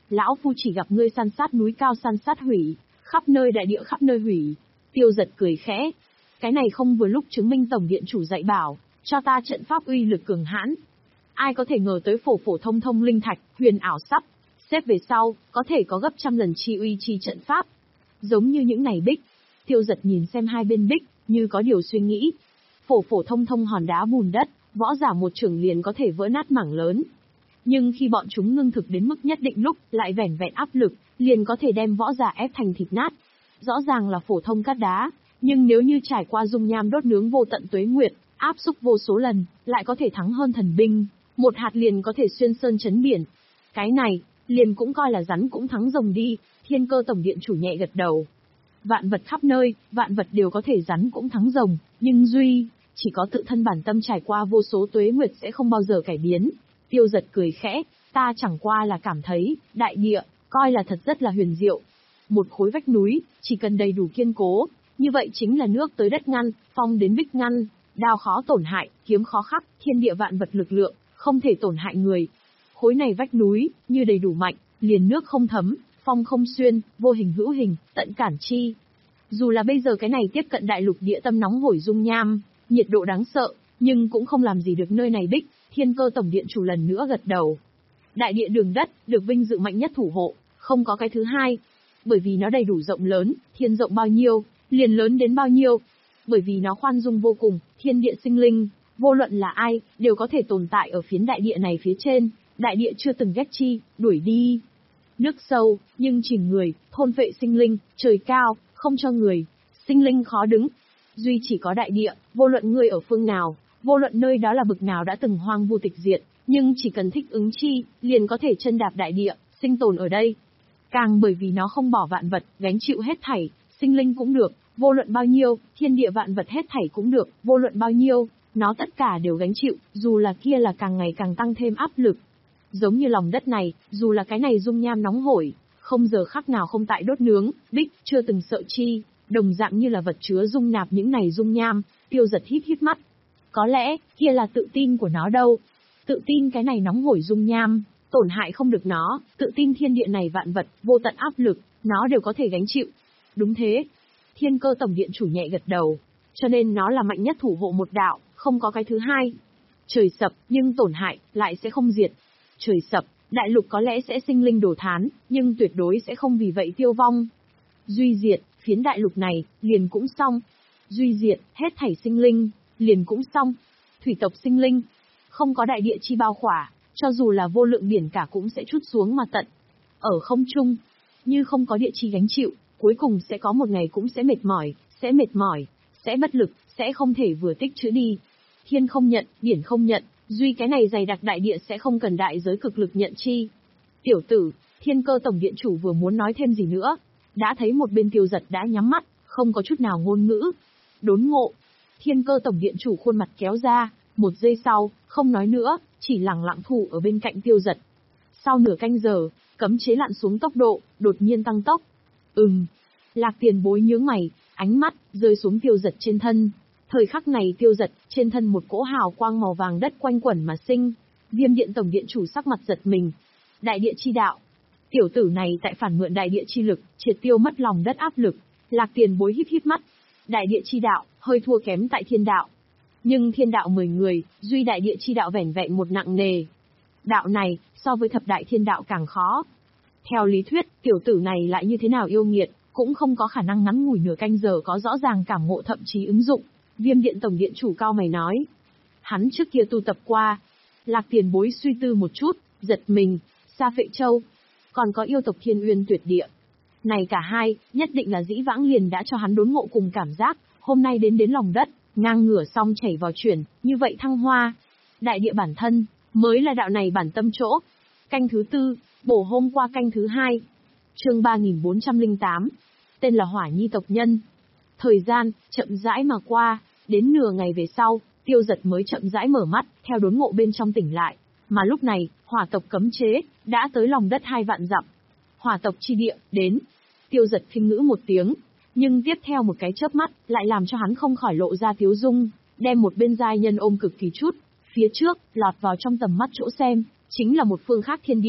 lão phu chỉ gặp ngươi san sát núi cao san sát hủy, khắp nơi đại địa khắp nơi hủy. Tiêu Giật cười khẽ. Cái này không vừa lúc chứng minh tổng điện chủ dạy bảo, cho ta trận pháp uy lực cường hãn. Ai có thể ngờ tới phổ phổ thông thông linh thạch, huyền ảo sắp, xếp về sau, có thể có gấp trăm lần chi uy chi trận pháp. Giống như những này bích. Tiêu Giật nhìn xem hai bên bích, như có điều suy nghĩ. Phổ phổ thông thông hòn đá bùn đất, võ giả một chưởng liền có thể vỡ nát mảng lớn. Nhưng khi bọn chúng ngưng thực đến mức nhất định lúc, lại vẻn vẹn áp lực, liền có thể đem võ giả ép thành thịt nát. Rõ ràng là phổ thông cát đá, nhưng nếu như trải qua dung nham đốt nướng vô tận tuế nguyệt, áp xúc vô số lần, lại có thể thắng hơn thần binh, một hạt liền có thể xuyên sơn chấn biển. Cái này, liền cũng coi là rắn cũng thắng rồng đi. Thiên Cơ tổng điện chủ nhẹ gật đầu. Vạn vật khắp nơi, vạn vật đều có thể rắn cũng thắng rồng, nhưng duy, chỉ có tự thân bản tâm trải qua vô số tuế nguyệt sẽ không bao giờ cải biến. Tiêu Giật cười khẽ, ta chẳng qua là cảm thấy, đại địa, coi là thật rất là huyền diệu. Một khối vách núi, chỉ cần đầy đủ kiên cố, như vậy chính là nước tới đất ngăn, phong đến bích ngăn, đao khó tổn hại, kiếm khó khắc, thiên địa vạn vật lực lượng, không thể tổn hại người. Khối này vách núi, như đầy đủ mạnh, liền nước không thấm, phong không xuyên, vô hình hữu hình, tận cản chi. Dù là bây giờ cái này tiếp cận đại lục địa tâm nóng hổi dung nham, nhiệt độ đáng sợ, nhưng cũng không làm gì được nơi này bích. Thiên Cơ tổng điện chủ lần nữa gật đầu. Đại địa đường đất, được vinh dự mạnh nhất thủ hộ, không có cái thứ hai. Bởi vì nó đầy đủ rộng lớn, thiên rộng bao nhiêu, liền lớn đến bao nhiêu. Bởi vì nó khoan dung vô cùng, thiên địa sinh linh, vô luận là ai, đều có thể tồn tại ở phiến đại địa này phía trên. Đại địa chưa từng ghét chi, đuổi đi. Nước sâu, nhưng chìm người, thôn vệ sinh linh, trời cao, không cho người, sinh linh khó đứng. Duy chỉ có đại địa, vô luận ngươi ở phương nào, vô luận nơi đó là bực nào đã từng hoang vu tịch diệt, nhưng chỉ cần thích ứng chi, liền có thể chân đạp đại địa, sinh tồn ở đây. Càng bởi vì nó không bỏ vạn vật, gánh chịu hết thảy, sinh linh cũng được, vô luận bao nhiêu, thiên địa vạn vật hết thảy cũng được, vô luận bao nhiêu, nó tất cả đều gánh chịu, dù là kia là càng ngày càng tăng thêm áp lực. Giống như lòng đất này, dù là cái này dung nham nóng hổi, không giờ khắc nào không tại đốt nướng, bích chưa từng sợ chi, đồng dạng như là vật chứa dung nạp những này dung nham. Tiêu Giật híp híp mắt. Có lẽ, kia là tự tin của nó đâu. Tự tin cái này nóng hổi dung nham, tổn hại không được nó, tự tin thiên địa này vạn vật, vô tận áp lực, nó đều có thể gánh chịu. Đúng thế. Thiên Cơ tổng điện chủ nhẹ gật đầu. Cho nên nó là mạnh nhất thủ hộ một đạo, không có cái thứ hai. Trời sập, nhưng tổn hại, lại sẽ không diệt. Trời sập, đại lục có lẽ sẽ sinh linh đổ thán, nhưng tuyệt đối sẽ không vì vậy tiêu vong. Duy diệt, phiến đại lục này, liền cũng xong. Duy diệt, hết thảy sinh linh, liền cũng xong. Thủy tộc sinh linh, không có đại địa chi bao khỏa, cho dù là vô lượng biển cả cũng sẽ trút xuống mà tận. Ở không trung, như không có địa chi gánh chịu, cuối cùng sẽ có một ngày cũng sẽ mệt mỏi, sẽ mệt mỏi, sẽ bất lực, sẽ không thể vừa tích trữ đi. Thiên không nhận, biển không nhận, duy cái này dày đặc đại địa sẽ không cần đại giới cực lực nhận chi. Tiểu tử, Thiên Cơ tổng điện chủ vừa muốn nói thêm gì nữa, đã thấy một bên Tiêu Giật đã nhắm mắt, không có chút nào ngôn ngữ. Đốn ngộ. Thiên Cơ tổng điện chủ khuôn mặt kéo ra, một giây sau, không nói nữa, chỉ lặng lặng thủ ở bên cạnh Tiêu Giật. Sau nửa canh giờ, cấm chế lặn xuống tốc độ, đột nhiên tăng tốc. Ừm. Lạc Tiền Bối nhướng mày, ánh mắt rơi xuống Tiêu Giật trên thân. Thời khắc này Tiêu Giật, trên thân một cỗ hào quang màu vàng đất quanh quẩn mà sinh. Viêm Điện tổng điện chủ sắc mặt giật mình. Đại địa chi đạo. Tiểu tử này tại phản mượn đại địa chi lực, triệt tiêu mất lòng đất áp lực. Lạc Tiền Bối híp híp mắt. Đại địa chi đạo, hơi thua kém tại thiên đạo. Nhưng thiên đạo mười người, duy đại địa chi đạo vẻn vẹn một nặng nề. Đạo này, so với thập đại thiên đạo càng khó. Theo lý thuyết, tiểu tử này lại như thế nào yêu nghiệt, cũng không có khả năng ngắn ngủi nửa canh giờ có rõ ràng cảm ngộ thậm chí ứng dụng. Viêm Điện tổng điện chủ cao mày nói. Hắn trước kia tu tập qua. Lạc Tiền Bối suy tư một chút, giật mình, Sa Phệ Châu. Còn có yêu tộc Thiên Uyên Tuyệt Địa. Này cả hai, nhất định là dĩ vãng liền đã cho hắn đốn ngộ cùng cảm giác, hôm nay đến đến lòng đất, ngang ngửa xong chảy vào chuyển, như vậy thăng hoa. Đại địa bản thân, mới là đạo này bản tâm chỗ. Canh thứ tư, bổ hôm qua canh thứ hai. Chương ba nghìn bốn trăm lẻ tám, tên là Hỏa Nhi tộc nhân. Thời gian, chậm rãi mà qua, đến nửa ngày về sau, Tiêu Giật mới chậm rãi mở mắt, theo đốn ngộ bên trong tỉnh lại. Mà lúc này, hỏa tộc cấm chế, đã tới lòng đất hai vạn dặm. Hỏa tộc chi địa, đến. Tiêu Giật khinh ngữ một tiếng, nhưng tiếp theo một cái chớp mắt, lại làm cho hắn không khỏi lộ ra tiếu dung, đem một bên giai nhân ôm cực kỳ chút. Phía trước, lọt vào trong tầm mắt chỗ xem, chính là một phương khác thiên địa,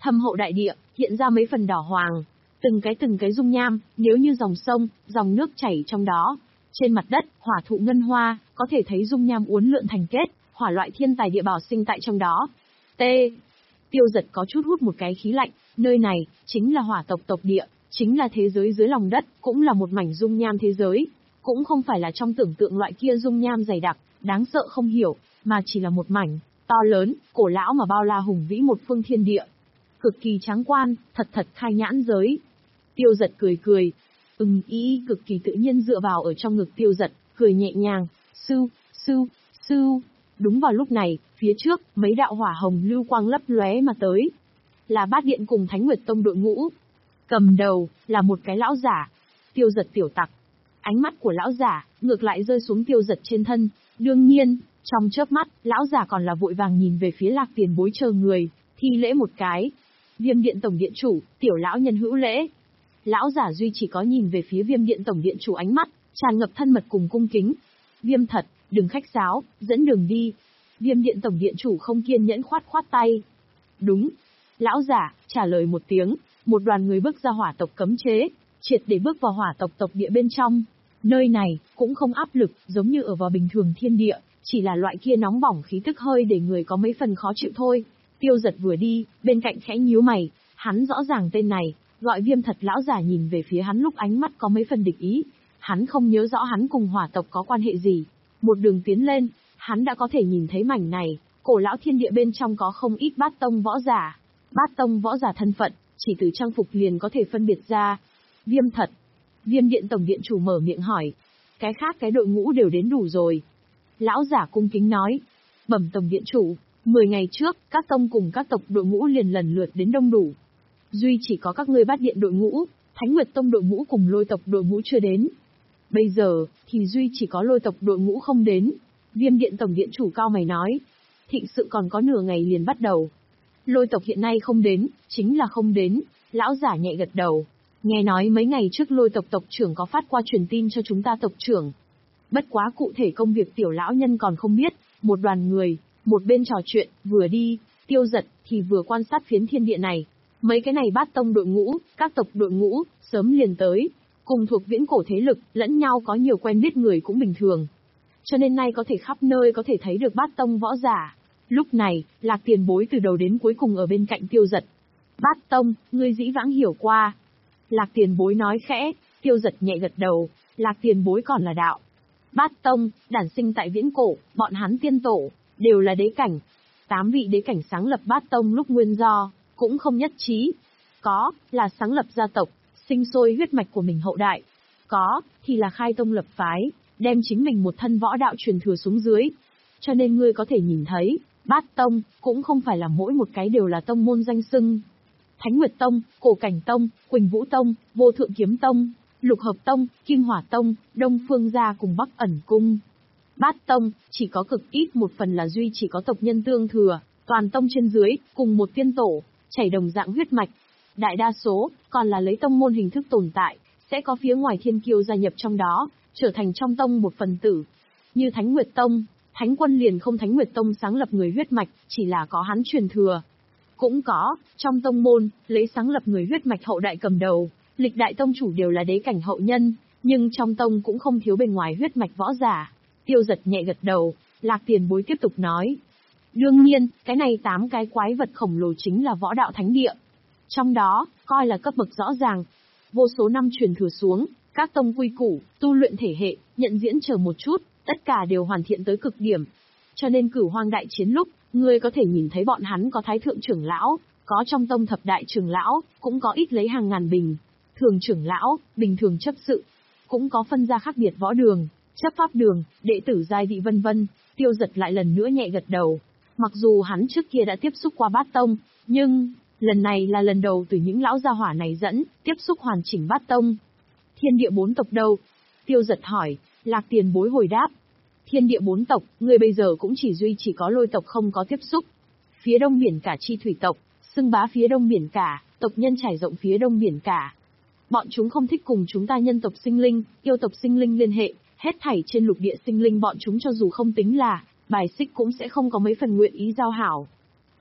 thâm hậu đại địa, hiện ra mấy phần đỏ hoàng. Từng cái từng cái dung nham, nếu như dòng sông, dòng nước chảy trong đó. Trên mặt đất, hỏa thụ ngân hoa, có thể thấy dung nham uốn lượn thành kết, hỏa loại thiên tài địa bảo sinh tại trong đó. T. Tiêu Giật có chút hút một cái khí lạnh, nơi này, chính là hỏa tộc tộc địa, chính là thế giới dưới lòng đất, cũng là một mảnh dung nham thế giới. Cũng không phải là trong tưởng tượng loại kia dung nham dày đặc, đáng sợ không hiểu, mà chỉ là một mảnh, to lớn, cổ lão mà bao la hùng vĩ một phương thiên địa. Cực kỳ tráng quan, thật thật khai nhãn giới. Tiêu Giật cười cười. Ừm ý cực kỳ tự nhiên dựa vào ở trong ngực Tiêu Giật, cười nhẹ nhàng. Sưu, sưu, sưu. Đúng vào lúc này, phía trước, mấy đạo hỏa hồng lưu quang lấp lóe mà tới. Là Bát Điện cùng Thánh Nguyệt Tông đội ngũ. Cầm đầu, là một cái lão giả. Tiêu Giật tiểu tặc. Ánh mắt của lão giả, ngược lại rơi xuống Tiêu Giật trên thân. Đương nhiên, trong chớp mắt, lão giả còn là vội vàng nhìn về phía Lạc Tiền Bối chờ người, thi lễ một cái. Viêm Điện Tổng Điện Chủ, tiểu lão nhân hữu lễ. Lão giả duy chỉ có nhìn về phía Viêm Điện Tổng Điện Chủ ánh mắt, tràn ngập thân mật cùng cung kính. Viêm thật, đừng khách sáo, dẫn đường đi. Viêm Điện Tổng Điện Chủ không kiên nhẫn khoát khoát tay. Đúng. Lão giả, trả lời một tiếng, một đoàn người bước ra hỏa tộc cấm chế, triệt để bước vào hỏa tộc tộc địa bên trong. Nơi này, cũng không áp lực, giống như ở vào bình thường thiên địa, chỉ là loại kia nóng bỏng khí tức hơi để người có mấy phần khó chịu thôi. Tiêu Giật vừa đi, bên cạnh khẽ nhíu mày, hắn rõ ràng tên này, gọi Viêm thật lão giả nhìn về phía hắn lúc ánh mắt có mấy phần địch ý. Hắn không nhớ rõ hắn cùng hỏa tộc có quan hệ gì. Một đường tiến lên, hắn đã có thể nhìn thấy mảnh này, cổ lão thiên địa bên trong có không ít bát tông võ giả. Bát tông võ giả thân phận, chỉ từ trang phục liền có thể phân biệt ra. Viêm thật. Viêm Điện Tổng Điện Chủ mở miệng hỏi. Cái khác cái đội ngũ đều đến đủ rồi. Lão giả cung kính nói. Bẩm Tổng Điện Chủ, mười ngày trước, các tông cùng các tộc đội ngũ liền lần lượt đến đông đủ. Duy chỉ có các ngươi Bát Điện đội ngũ, Thánh Nguyệt Tông đội ngũ cùng Lôi tộc đội ngũ chưa đến. Bây giờ, thì duy chỉ có Lôi tộc đội ngũ không đến. Viêm Điện Tổng Điện Chủ cao mày nói. Thịnh sự còn có nửa ngày liền bắt đầu. Lôi tộc hiện nay không đến, chính là không đến. Lão giả nhẹ gật đầu. Nghe nói mấy ngày trước Lôi tộc tộc trưởng có phát qua truyền tin cho chúng ta tộc trưởng. Bất quá cụ thể công việc tiểu lão nhân còn không biết. Một đoàn người, một bên trò chuyện, vừa đi, Tiêu Giật thì vừa quan sát phiến thiên địa này. Mấy cái này bát tông đội ngũ, các tộc đội ngũ, sớm liền tới. Cùng thuộc viễn cổ thế lực, lẫn nhau có nhiều quen biết người cũng bình thường. Cho nên nay có thể khắp nơi có thể thấy được bát tông võ giả. Lúc này, Lạc Tiền Bối từ đầu đến cuối cùng ở bên cạnh Tiêu Giật. Bát tông, ngươi dĩ vãng hiểu qua. Lạc Tiền Bối nói khẽ, Tiêu Giật nhẹ gật đầu, Lạc Tiền Bối còn là đạo. Bát tông, đản sinh tại viễn cổ, bọn hắn tiên tổ, đều là đế cảnh. Tám vị đế cảnh sáng lập bát tông lúc nguyên do, cũng không nhất trí. Có, là sáng lập gia tộc, sinh sôi huyết mạch của mình hậu đại. Có, thì là khai tông lập phái, đem chính mình một thân võ đạo truyền thừa xuống dưới. Cho nên ngươi có thể nhìn thấy, bát tông, cũng không phải là mỗi một cái đều là tông môn danh xưng. Thánh Nguyệt Tông, Cổ Cảnh Tông, Quỳnh Vũ Tông, Vô Thượng Kiếm Tông, Lục Hợp Tông, Kim Hỏa Tông, Đông Phương Gia cùng Bắc Ẩn Cung. Bát tông, chỉ có cực ít một phần là duy chỉ có tộc nhân tương thừa, toàn tông trên dưới, cùng một tiên tổ, chảy đồng dạng huyết mạch. Đại đa số, còn là lấy tông môn hình thức tồn tại, sẽ có phía ngoài thiên kiêu gia nhập trong đó, trở thành trong tông một phần tử. Như Thánh Nguyệt Tông, Thánh Quân liền không Thánh Nguyệt Tông sáng lập người huyết mạch, chỉ là có hắn truyền thừa. Cũng có, trong tông môn, lấy sáng lập người huyết mạch hậu đại cầm đầu, lịch đại tông chủ đều là đế cảnh hậu nhân, nhưng trong tông cũng không thiếu bên ngoài huyết mạch võ giả. Tiêu Giật nhẹ gật đầu, Lạc Tiền Bối tiếp tục nói. Đương nhiên, cái này tám cái quái vật khổng lồ chính là võ đạo thánh địa. Trong đó, coi là cấp bậc rõ ràng. Vô số năm truyền thừa xuống, các tông quy củ, tu luyện thể hệ, nhận diễn chờ một chút, tất cả đều hoàn thiện tới cực điểm. Cho nên Cửu Hoang đại chiến lúc, ngươi có thể nhìn thấy bọn hắn có thái thượng trưởng lão, có trong tông thập đại trưởng lão, cũng có ít lấy hàng ngàn bình. Thường trưởng lão, bình thường chấp sự, cũng có phân ra khác biệt võ đường, chấp pháp đường, đệ tử giai vị vân vân. Tiêu Giật lại lần nữa nhẹ gật đầu. Mặc dù hắn trước kia đã tiếp xúc qua bát tông, nhưng lần này là lần đầu từ những lão gia hỏa này dẫn, tiếp xúc hoàn chỉnh bát tông. Thiên địa bốn tộc đâu? Tiêu Giật hỏi. Lạc Tiền Bối hồi đáp. Thiên địa bốn tộc, người bây giờ cũng chỉ duy chỉ có Lôi tộc không có tiếp xúc. Phía đông biển cả chi thủy tộc, xưng bá phía đông biển cả, tộc nhân trải rộng phía đông biển cả. Bọn chúng không thích cùng chúng ta nhân tộc sinh linh, yêu tộc sinh linh liên hệ, hết thảy trên lục địa sinh linh bọn chúng cho dù không tính là bài xích cũng sẽ không có mấy phần nguyện ý giao hảo.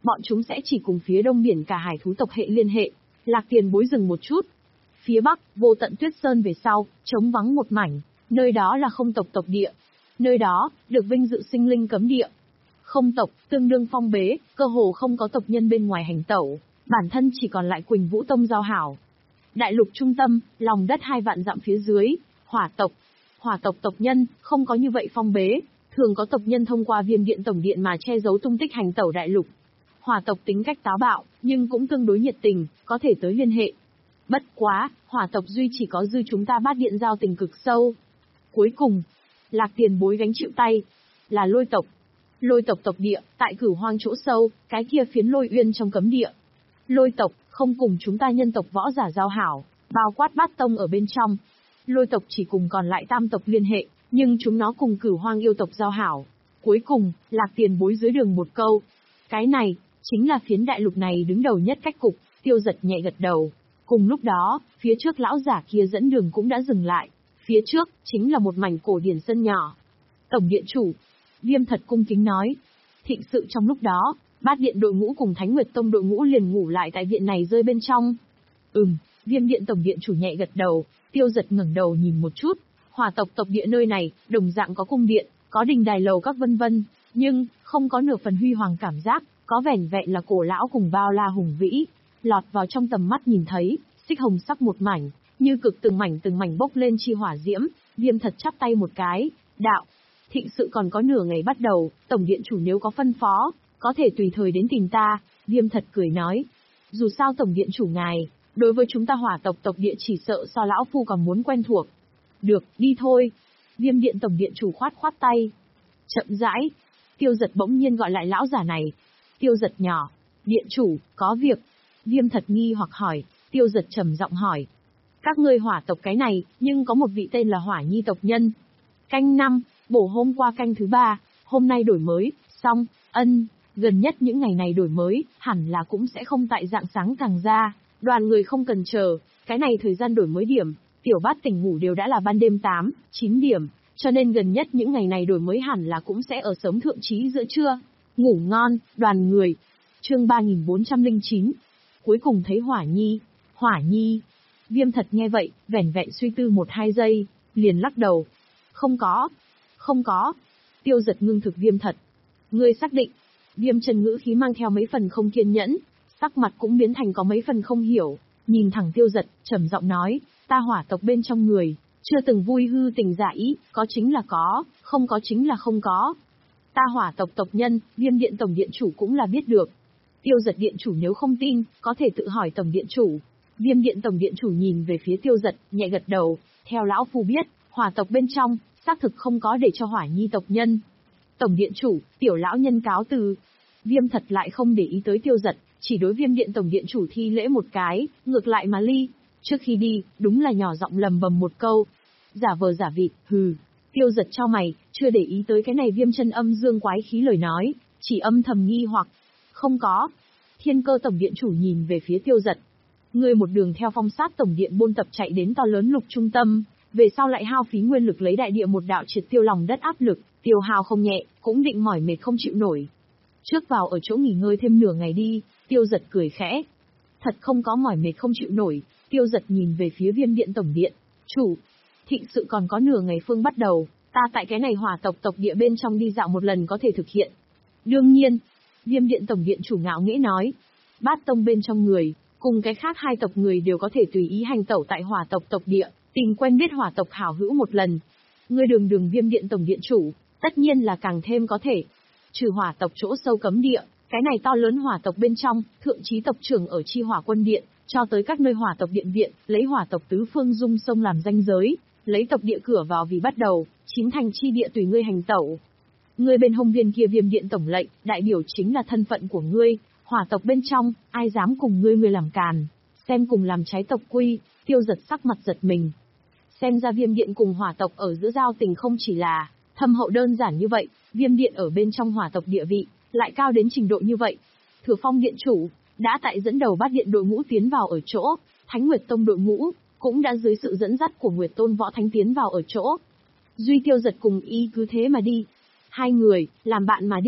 bọn chúng sẽ chỉ cùng phía đông biển cả hải thú tộc hệ liên hệ. Lạc Tiền Bối dừng một chút. Phía bắc, vô tận tuyết sơn về sau, trống vắng một mảnh, nơi đó là không tộc tộc địa. Nơi đó, được vinh dự sinh linh cấm địa. Không tộc, tương đương phong bế, cơ hồ không có tộc nhân bên ngoài hành tẩu, bản thân chỉ còn lại Quỳnh Vũ Tông giao hảo. Đại lục trung tâm, lòng đất hai vạn dặm phía dưới, hỏa tộc. Hỏa tộc tộc nhân, không có như vậy phong bế, thường có tộc nhân thông qua Viêm Điện Tổng Điện mà che giấu tung tích hành tẩu đại lục. Hỏa tộc tính cách táo bạo, nhưng cũng tương đối nhiệt tình, có thể tới liên hệ. Bất quá, hỏa tộc duy chỉ có dư chúng ta Bát Điện giao tình cực sâu. Cuối cùng, Lạc Tiền Bối gánh chịu tay, là lôi tộc. Lôi tộc tộc địa, tại Cửu Hoang chỗ sâu, cái kia phiến lôi uyên trong cấm địa. Lôi tộc, không cùng chúng ta nhân tộc võ giả giao hảo, bao quát Bát Tông ở bên trong. Lôi tộc chỉ cùng còn lại tam tộc liên hệ, nhưng chúng nó cùng Cửu Hoang yêu tộc giao hảo. Cuối cùng, Lạc Tiền Bối dưới đường một câu. Cái này, chính là phiến đại lục này đứng đầu nhất cách cục. Tiêu Giật nhẹ gật đầu. Cùng lúc đó, phía trước lão giả kia dẫn đường cũng đã dừng lại. Phía trước, chính là một mảnh cổ điển sân nhỏ. Tổng điện chủ, Viêm Thật cung kính nói. Thịnh sự trong lúc đó, Bát Điện đội ngũ cùng Thánh Nguyệt Tông đội ngũ liền ngủ lại tại viện này rơi bên trong. Ừm, Viêm Điện tổng điện chủ nhẹ gật đầu. Tiêu Giật ngẩng đầu nhìn một chút. Hỏa tộc tộc địa nơi này, đồng dạng có cung điện, có đình đài lầu các vân vân, nhưng không có nửa phần huy hoàng cảm giác, có vẻn vẹn là cổ lão cùng bao la hùng vĩ. Lọt vào trong tầm mắt nhìn thấy, xích hồng sắc một mảnh, như cực từng mảnh từng mảnh bốc lên chi hỏa diễm. Viêm Thật chắp tay một cái, đạo, thịnh sự còn có nửa ngày bắt đầu, tổng điện chủ nếu có phân phó, có thể tùy thời đến tìm ta. Viêm Thật cười nói, dù sao tổng điện chủ ngài, đối với chúng ta hỏa tộc tộc địa chỉ sợ so lão phu còn muốn quen thuộc. Được, đi thôi. Viêm Điện tổng điện chủ khoát khoát tay. Chậm rãi. Tiêu Giật bỗng nhiên gọi lại lão giả này. Tiêu Giật nhỏ, điện chủ, có việc. Viêm Thật nghi hoặc hỏi. Tiêu Giật trầm giọng hỏi. Các ngươi hỏa tộc cái này, nhưng có một vị tên là Hỏa Nhi tộc nhân. Canh năm, bổ hôm qua canh thứ ba, hôm nay đổi mới, xong, ân, gần nhất những ngày này đổi mới, hẳn là cũng sẽ không tại dạng sáng càng ra. Đoàn người không cần chờ, cái này thời gian đổi mới điểm, tiểu bát tỉnh ngủ đều đã là ban đêm tám, chín điểm, cho nên gần nhất những ngày này đổi mới hẳn là cũng sẽ ở sớm thượng trí giữa trưa. Ngủ ngon, đoàn người. Chương ba nghìn bốn trăm lẻ chín. Cuối cùng thấy Hỏa Nhi. Hỏa Nhi. Viêm Thật nghe vậy, vẻn vẹn suy tư một hai giây, liền lắc đầu. Không có. Không có. Tiêu Giật ngưng thực Viêm Thật. Ngươi xác định. Viêm Trần ngữ khí mang theo mấy phần không kiên nhẫn, sắc mặt cũng biến thành có mấy phần không hiểu, nhìn thẳng Tiêu Giật, trầm giọng nói, ta hỏa tộc bên trong người, chưa từng vui hư tình giả ý, có chính là có, không có chính là không có. Ta hỏa tộc tộc nhân, Viêm Điện tổng điện chủ cũng là biết được. Tiêu Giật điện chủ nếu không tin, có thể tự hỏi tổng điện chủ. Viêm Điện tổng điện chủ nhìn về phía Tiêu Giật, nhẹ gật đầu, theo lão phu biết, hỏa tộc bên trong, xác thực không có để cho Hỏa Nhi tộc nhân. Tổng điện chủ, tiểu lão nhân cáo từ. Viêm Thật lại không để ý tới Tiêu Giật, chỉ đối Viêm Điện tổng điện chủ thi lễ một cái, ngược lại mà ly. Trước khi đi, đúng là nhỏ giọng lầm bầm một câu. Giả vờ giả vịt, hừ. Tiêu Giật cho mày, chưa để ý tới cái này Viêm Chân âm dương quái khí lời nói, chỉ âm thầm nghi hoặc. Không có. Thiên Cơ tổng điện chủ nhìn về phía Tiêu Giật. Ngươi một đường theo phong sát tổng điện buôn tập chạy đến to lớn lục trung tâm, về sau lại hao phí nguyên lực lấy đại địa một đạo triệt tiêu lòng đất áp lực, tiêu hao không nhẹ, cũng định mỏi mệt không chịu nổi. Trước vào ở chỗ nghỉ ngơi thêm nửa ngày đi. Tiêu Giật cười khẽ. Thật không có mỏi mệt không chịu nổi. Tiêu Giật nhìn về phía Viêm Điện tổng điện. Chủ, thịnh sự còn có nửa ngày phương bắt đầu, ta tại cái này hỏa tộc tộc địa bên trong đi dạo một lần có thể thực hiện. Đương nhiên. Viêm Điện tổng điện chủ ngạo nghễ nói. Bát Tông bên trong người, cùng cái khác hai tộc người đều có thể tùy ý hành tẩu tại hỏa tộc tộc địa, tình quen biết hỏa tộc hảo hữu một lần. Ngươi đường đường Viêm Điện tổng điện chủ, tất nhiên là càng thêm có thể. Trừ hỏa tộc chỗ sâu cấm địa, cái này to lớn hỏa tộc bên trong, thượng chí tộc trưởng ở chi hỏa quân điện, cho tới các nơi hỏa tộc điện viện, lấy hỏa tộc tứ phương dung sông làm ranh giới, lấy tộc địa cửa vào vì bắt đầu, chín thành chi địa tùy ngươi hành tẩu. Ngươi bên hông viên kia Viêm Điện tổng lệnh, đại biểu chính là thân phận của ngươi, hỏa tộc bên trong, ai dám cùng ngươi ngươi làm càn, xem cùng làm trái tộc quy. Tiêu Giật sắc mặt giật mình. Xem ra Viêm Điện cùng hỏa tộc ở giữa giao tình không chỉ là thâm hậu đơn giản như vậy, Viêm Điện ở bên trong hỏa tộc địa vị lại cao đến trình độ như vậy. Thừa Phong điện chủ đã tại dẫn đầu Bát Điện đội ngũ tiến vào ở chỗ, Thánh Nguyệt Tông đội ngũ cũng đã dưới sự dẫn dắt của Nguyệt Tôn Võ Thánh tiến vào ở chỗ. Duy Tiêu Giật cùng y cứ thế mà đi, hai người làm bạn mà đi,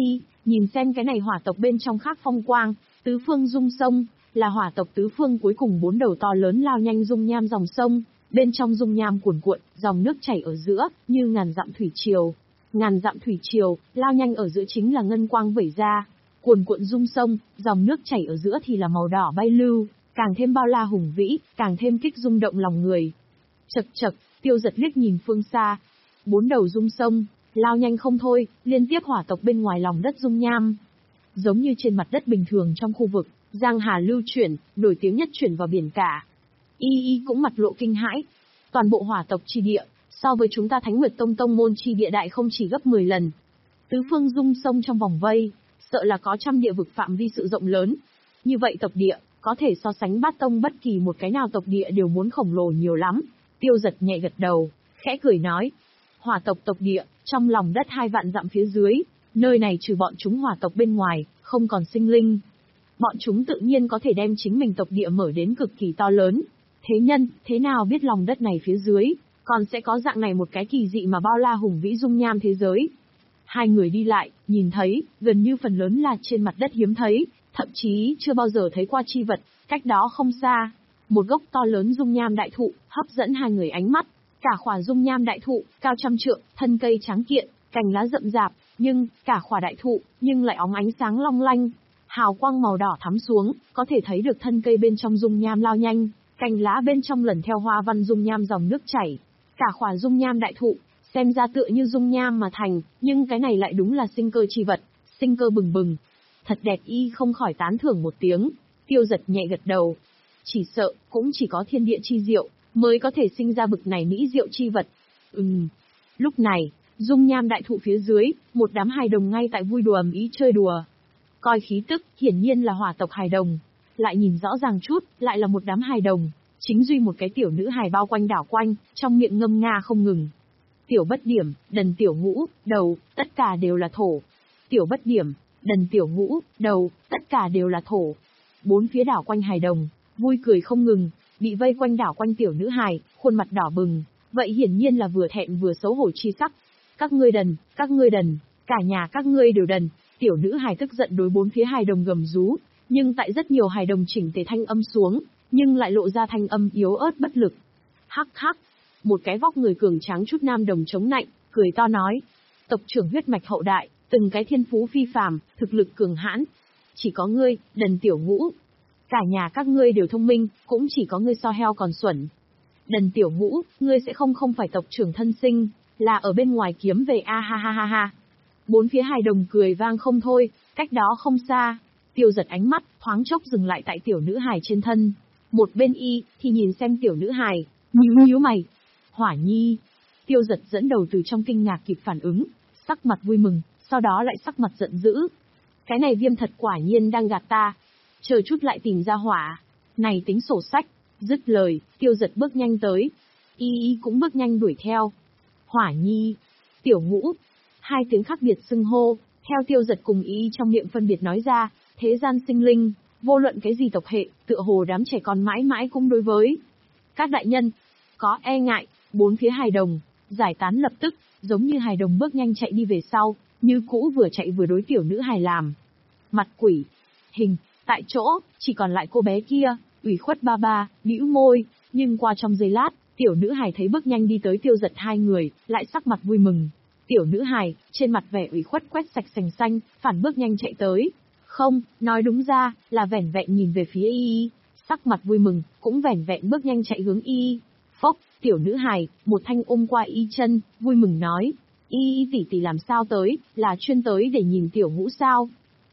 Nhìn xem cái này hỏa tộc bên trong khác phong quang, tứ phương dung sông, là hỏa tộc tứ phương cuối cùng bốn đầu to lớn lao nhanh dung nham dòng sông, bên trong dung nham cuồn cuộn, dòng nước chảy ở giữa, như ngàn dặm thủy triều. Ngàn dặm thủy triều, lao nhanh ở giữa chính là ngân quang vẩy ra, cuồn cuộn dung sông, dòng nước chảy ở giữa thì là màu đỏ bay lưu, càng thêm bao la hùng vĩ, càng thêm kích rung động lòng người. Chậc chậc, Tiêu Giật liếc nhìn phương xa, bốn đầu dung sông, lao nhanh không thôi, liên tiếp hỏa tộc bên ngoài lòng đất dung nham. Giống như trên mặt đất bình thường trong khu vực, giang hà lưu chuyển, nổi tiếng nhất chuyển vào biển cả. Y Y cũng mặt lộ kinh hãi. Toàn bộ hỏa tộc chi địa, so với chúng ta Thánh Nguyệt Tông tông môn chi địa đại không chỉ gấp mười lần. Tứ phương dung sông trong vòng vây, sợ là có trăm địa vực phạm vi sự rộng lớn. Như vậy tộc địa, có thể so sánh bát tông bất kỳ một cái nào tộc địa đều muốn khổng lồ nhiều lắm. Tiêu Giật nhẹ gật đầu, khẽ cười nói. Hỏa tộc tộc địa, trong lòng đất hai vạn dặm phía dưới, nơi này trừ bọn chúng hỏa tộc bên ngoài, không còn sinh linh. Bọn chúng tự nhiên có thể đem chính mình tộc địa mở đến cực kỳ to lớn. Thế nhân, thế nào biết lòng đất này phía dưới, còn sẽ có dạng này một cái kỳ dị mà bao la hùng vĩ dung nham thế giới. Hai người đi lại, nhìn thấy, gần như phần lớn là trên mặt đất hiếm thấy, thậm chí chưa bao giờ thấy qua chi vật, cách đó không xa. Một gốc to lớn dung nham đại thụ, hấp dẫn hai người ánh mắt. Cả khỏa dung nham đại thụ, cao trăm trượng, thân cây trắng kiện, cành lá rậm rạp, nhưng, cả khỏa đại thụ, nhưng lại óng ánh sáng long lanh. Hào quang màu đỏ thắm xuống, có thể thấy được thân cây bên trong dung nham lao nhanh, cành lá bên trong lần theo hoa văn dung nham dòng nước chảy. Cả khỏa dung nham đại thụ, xem ra tựa như dung nham mà thành, nhưng cái này lại đúng là sinh cơ chi vật, sinh cơ bừng bừng. Thật đẹp. Y không khỏi tán thưởng một tiếng, Tiêu Giật nhẹ gật đầu. Chỉ sợ, cũng chỉ có thiên địa chi diệu, mới có thể sinh ra bực này mỹ diệu chi vật. Ừm. Lúc này, dung nham đại thụ phía dưới, một đám hài đồng ngay tại vui đùa ầm ĩ chơi đùa. Coi khí tức, hiển nhiên là hỏa tộc hài đồng. Lại nhìn rõ ràng chút, lại là một đám hài đồng. Chính duy một cái tiểu nữ hài bao quanh đảo quanh, trong miệng ngâm nga không ngừng. Tiểu Bất Điểm, Đần Tiểu Ngũ, Đầu, tất cả đều là thổ. Tiểu Bất Điểm, Đần Tiểu Ngũ, Đầu, tất cả đều là thổ. Bốn phía đảo quanh hài đồng, vui cười không ngừng, bị vây quanh đảo quanh tiểu nữ hài, khuôn mặt đỏ bừng, vậy hiển nhiên là vừa thẹn vừa xấu hổ chi sắc. Các ngươi đần, các ngươi đần, cả nhà các ngươi đều đần. Tiểu nữ hài tức giận đối bốn phía hài đồng gầm rú, nhưng tại rất nhiều hài đồng chỉnh tề thanh âm xuống, nhưng lại lộ ra thanh âm yếu ớt bất lực. Hắc hắc, một cái vóc người cường tráng chút nam đồng chống nạnh, cười to nói, tộc trưởng huyết mạch hậu đại, từng cái thiên phú phi phàm, thực lực cường hãn. Chỉ có ngươi, Đần Tiểu Ngũ. Cả nhà các ngươi đều thông minh, cũng chỉ có ngươi so heo còn xuẩn. Đần Tiểu Ngũ, ngươi sẽ không không phải tộc trưởng thân sinh, là ở bên ngoài kiếm về a ha ha ha ha. Bốn phía hài đồng cười vang không thôi, cách đó không xa, Tiêu Giật ánh mắt, thoáng chốc dừng lại tại tiểu nữ hài trên thân. Một bên Y, thì nhìn xem tiểu nữ hài, nhíu nhíu mày. Hỏa Nhi. Tiêu Giật dẫn đầu từ trong kinh ngạc kịp phản ứng, sắc mặt vui mừng, sau đó lại sắc mặt giận dữ. Cái này Viêm Thật quả nhiên đang gạt ta. Chờ chút lại tìm ra hỏa. Này tính sổ sách. Dứt lời, Tiêu Giật bước nhanh tới. Y Y cũng bước nhanh đuổi theo. Hỏa Nhi. Tiểu Ngũ. Hai tiếng khác biệt xưng hô, theo Tiêu Giật cùng Y trong miệng phân biệt nói ra, thế gian sinh linh, vô luận cái gì tộc hệ, tựa hồ đám trẻ con mãi mãi cũng đối với. Các đại nhân, có e ngại, bốn phía hài đồng, giải tán lập tức, giống như hài đồng bước nhanh chạy đi về sau, như cũ vừa chạy vừa đối tiểu nữ hài làm. Mặt quỷ, hình, tại chỗ, chỉ còn lại cô bé kia, ủy khuất ba ba, bĩu môi, nhưng qua trong giây lát, tiểu nữ hài thấy bước nhanh đi tới Tiêu Giật hai người, lại sắc mặt vui mừng. Tiểu nữ hài, trên mặt vẻ ủy khuất quét sạch sành xanh, phản bước nhanh chạy tới. Không, nói đúng ra, là vẻn vẹn nhìn về phía Y, sắc mặt vui mừng, cũng vẻn vẹn bước nhanh chạy hướng Y. Phốc, tiểu nữ hài, một thanh ôm qua Y chân, vui mừng nói. Y tỷ tỷ làm sao tới, là chuyên tới để nhìn tiểu Ngũ sao?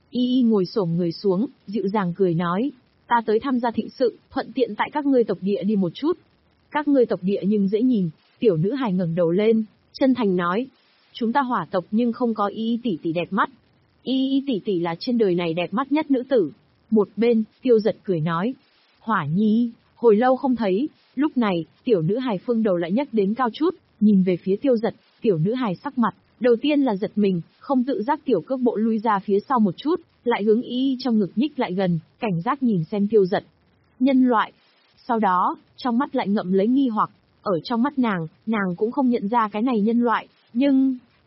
Y ngồi xổm người xuống, dịu dàng cười nói. Ta tới tham gia thịnh sự, thuận tiện tại các ngươi tộc địa đi một chút. Các ngươi tộc địa nhưng dễ nhìn, tiểu nữ hài ngẩng đầu lên, chân thành nói. Chúng ta hỏa tộc nhưng không có Y tỷ tỷ đẹp mắt. Y tỷ tỷ là trên đời này đẹp mắt nhất nữ tử. Một bên, Tiêu Giật cười nói. Hỏa Nhi, hồi lâu không thấy. Lúc này, tiểu nữ hài phương đầu lại nhấc đến cao chút, nhìn về phía Tiêu Giật, tiểu nữ hài sắc mặt, đầu tiên là giật mình, không tự giác tiểu cước bộ lui ra phía sau một chút, lại hướng Y trong ngực nhích lại gần, cảnh giác nhìn xem Tiêu Giật. Nhân loại. Sau đó, trong mắt lại ngậm lấy nghi hoặc, ở trong mắt nàng, nàng cũng không nhận ra cái này nhân loại, nhưng,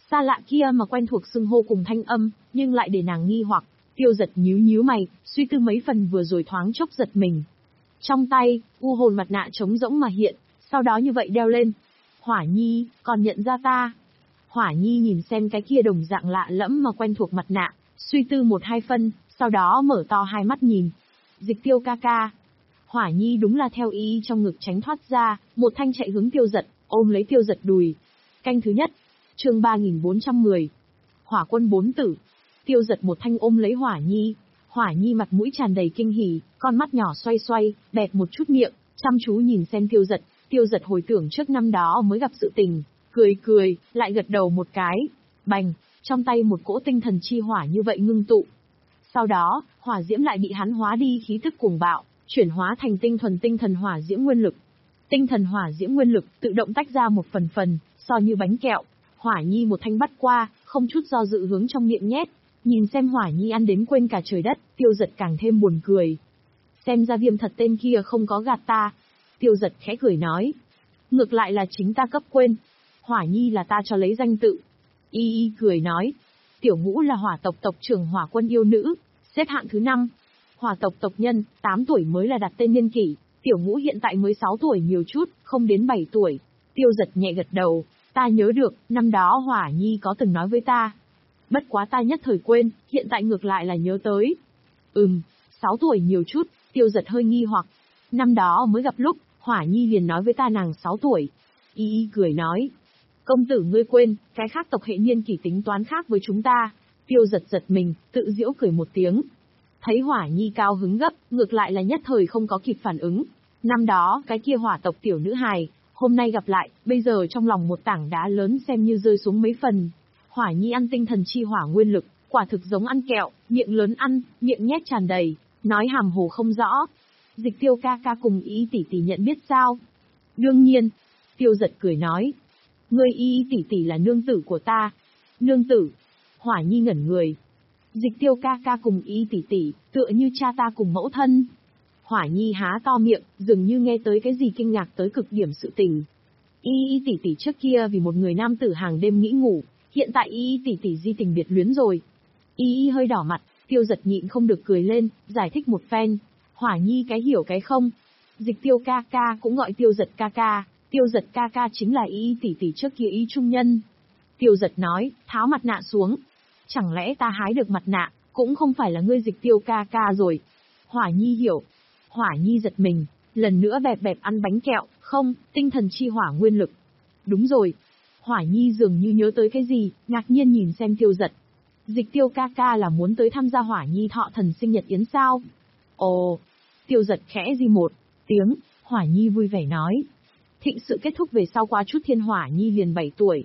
Xa lạ kia mà quen thuộc xưng hô cùng thanh âm, nhưng lại để nàng nghi hoặc. Tiêu Giật nhíu nhíu mày, suy tư mấy phần vừa rồi thoáng chốc giật mình. Trong tay, u hồn mặt nạ trống rỗng mà hiện, sau đó như vậy đeo lên. Hỏa Nhi, còn nhận ra ta? Hỏa Nhi nhìn xem cái kia đồng dạng lạ lẫm mà quen thuộc mặt nạ, suy tư một hai phân, sau đó mở to hai mắt nhìn. Dịch Tiêu ca ca. Hỏa Nhi đúng là theo ý trong ngực tránh thoát ra, một thanh chạy hướng Tiêu Giật, ôm lấy Tiêu Giật đùi. Canh thứ nhất, chương ba nghìn bốn trăm mười. Hỏa quân bốn tử. Tiêu Giật một thanh ôm lấy Hỏa Nhi. Hỏa Nhi mặt mũi tràn đầy kinh hỉ, con mắt nhỏ xoay xoay, bẹt một chút miệng, chăm chú nhìn xem Tiêu Giật. Tiêu Giật hồi tưởng trước năm đó mới gặp sự tình, cười cười, lại gật đầu một cái. Bành, trong tay một cỗ tinh thần chi hỏa như vậy ngưng tụ. Sau đó, hỏa diễm lại bị hắn hóa đi khí tức cuồng bạo, chuyển hóa thành tinh thuần tinh thần hỏa diễm nguyên lực. Tinh thần hỏa diễm nguyên lực tự động tách ra một phần phần, so như bánh kẹo. Hỏa Nhi một thanh bắt qua, không chút do dự hướng trong miệng nhét. Nhìn xem Hỏa Nhi ăn đến quên cả trời đất, Tiêu Giật càng thêm buồn cười. Xem ra Viêm thật tên kia không có gạt ta. Tiêu Giật khẽ cười nói. Ngược lại là chính ta cấp quên. Hỏa Nhi là ta cho lấy danh tự. Y Y cười nói. Tiểu Ngũ là hỏa tộc tộc trưởng hỏa quân yêu nữ, xếp hạng thứ năm. Hỏa tộc tộc nhân, tám tuổi mới là đặt tên niên kỷ. Tiểu Ngũ hiện tại mới sáu tuổi nhiều chút, không đến bảy tuổi. Tiêu Giật nhẹ gật đầu. Ta nhớ được, năm đó Hỏa Nhi có từng nói với ta. Bất quá ta nhất thời quên, hiện tại ngược lại là nhớ tới. Ừm, sáu tuổi nhiều chút, Tiêu Giật hơi nghi hoặc. Năm đó mới gặp lúc, Hỏa Nhi liền nói với ta nàng sáu tuổi. Y Y cười nói. Công tử ngươi quên, cái khác tộc hệ niên kỷ tính toán khác với chúng ta. Tiêu Giật giật mình, tự giễu cười một tiếng. Thấy Hỏa Nhi cao hứng gấp, ngược lại là nhất thời không có kịp phản ứng. Năm đó, cái kia hỏa tộc tiểu nữ hài, hôm nay gặp lại, bây giờ trong lòng một tảng đá lớn xem như rơi xuống mấy phần. Hỏa Nhi ăn tinh thần chi hỏa nguyên lực, quả thực giống ăn kẹo, miệng lớn ăn, miệng nhét tràn đầy, nói hàm hồ không rõ. Dịch Tiêu ca ca cùng Y tỷ tỷ nhận biết sao? Đương nhiên. Tiêu Giật cười nói. Ngươi Y tỷ tỷ là nương tử của ta. Nương tử. Hỏa Nhi ngẩn người. Dịch Tiêu ca ca cùng Y tỷ tỷ, tựa như cha ta cùng mẫu thân. Hỏa Nhi há to miệng, dường như nghe tới cái gì kinh ngạc tới cực điểm sự tình. Y tỷ tỷ trước kia vì một người nam tử hàng đêm nghĩ ngủ, hiện tại Y tỷ tỷ di tình biệt luyến rồi. Y hơi đỏ mặt, Tiêu Giật nhịn không được cười lên, giải thích một phen. Hỏa Nhi cái hiểu cái không. Dịch Tiêu ca ca cũng gọi Tiêu Giật ca ca, Tiêu Giật ca ca chính là Y tỷ tỷ trước kia Y trung nhân. Tiêu Giật nói, tháo mặt nạ xuống. Chẳng lẽ ta hái được mặt nạ, cũng không phải là ngươi Dịch Tiêu ca ca rồi. Hỏa Nhi hiểu. Hỏa Nhi giật mình, lần nữa bẹp bẹp ăn bánh kẹo, không, tinh thần chi hỏa nguyên lực. Đúng rồi. Hỏa Nhi dường như nhớ tới cái gì, ngạc nhiên nhìn xem Tiêu Giật. Dịch Tiêu ca ca là muốn tới tham gia Hỏa Nhi thọ thần sinh nhật yến sao? Ồ, Tiêu Giật khẽ di một tiếng, Hỏa Nhi vui vẻ nói. Thịnh sự kết thúc về sau qua chút thiên Hỏa Nhi liền bảy tuổi.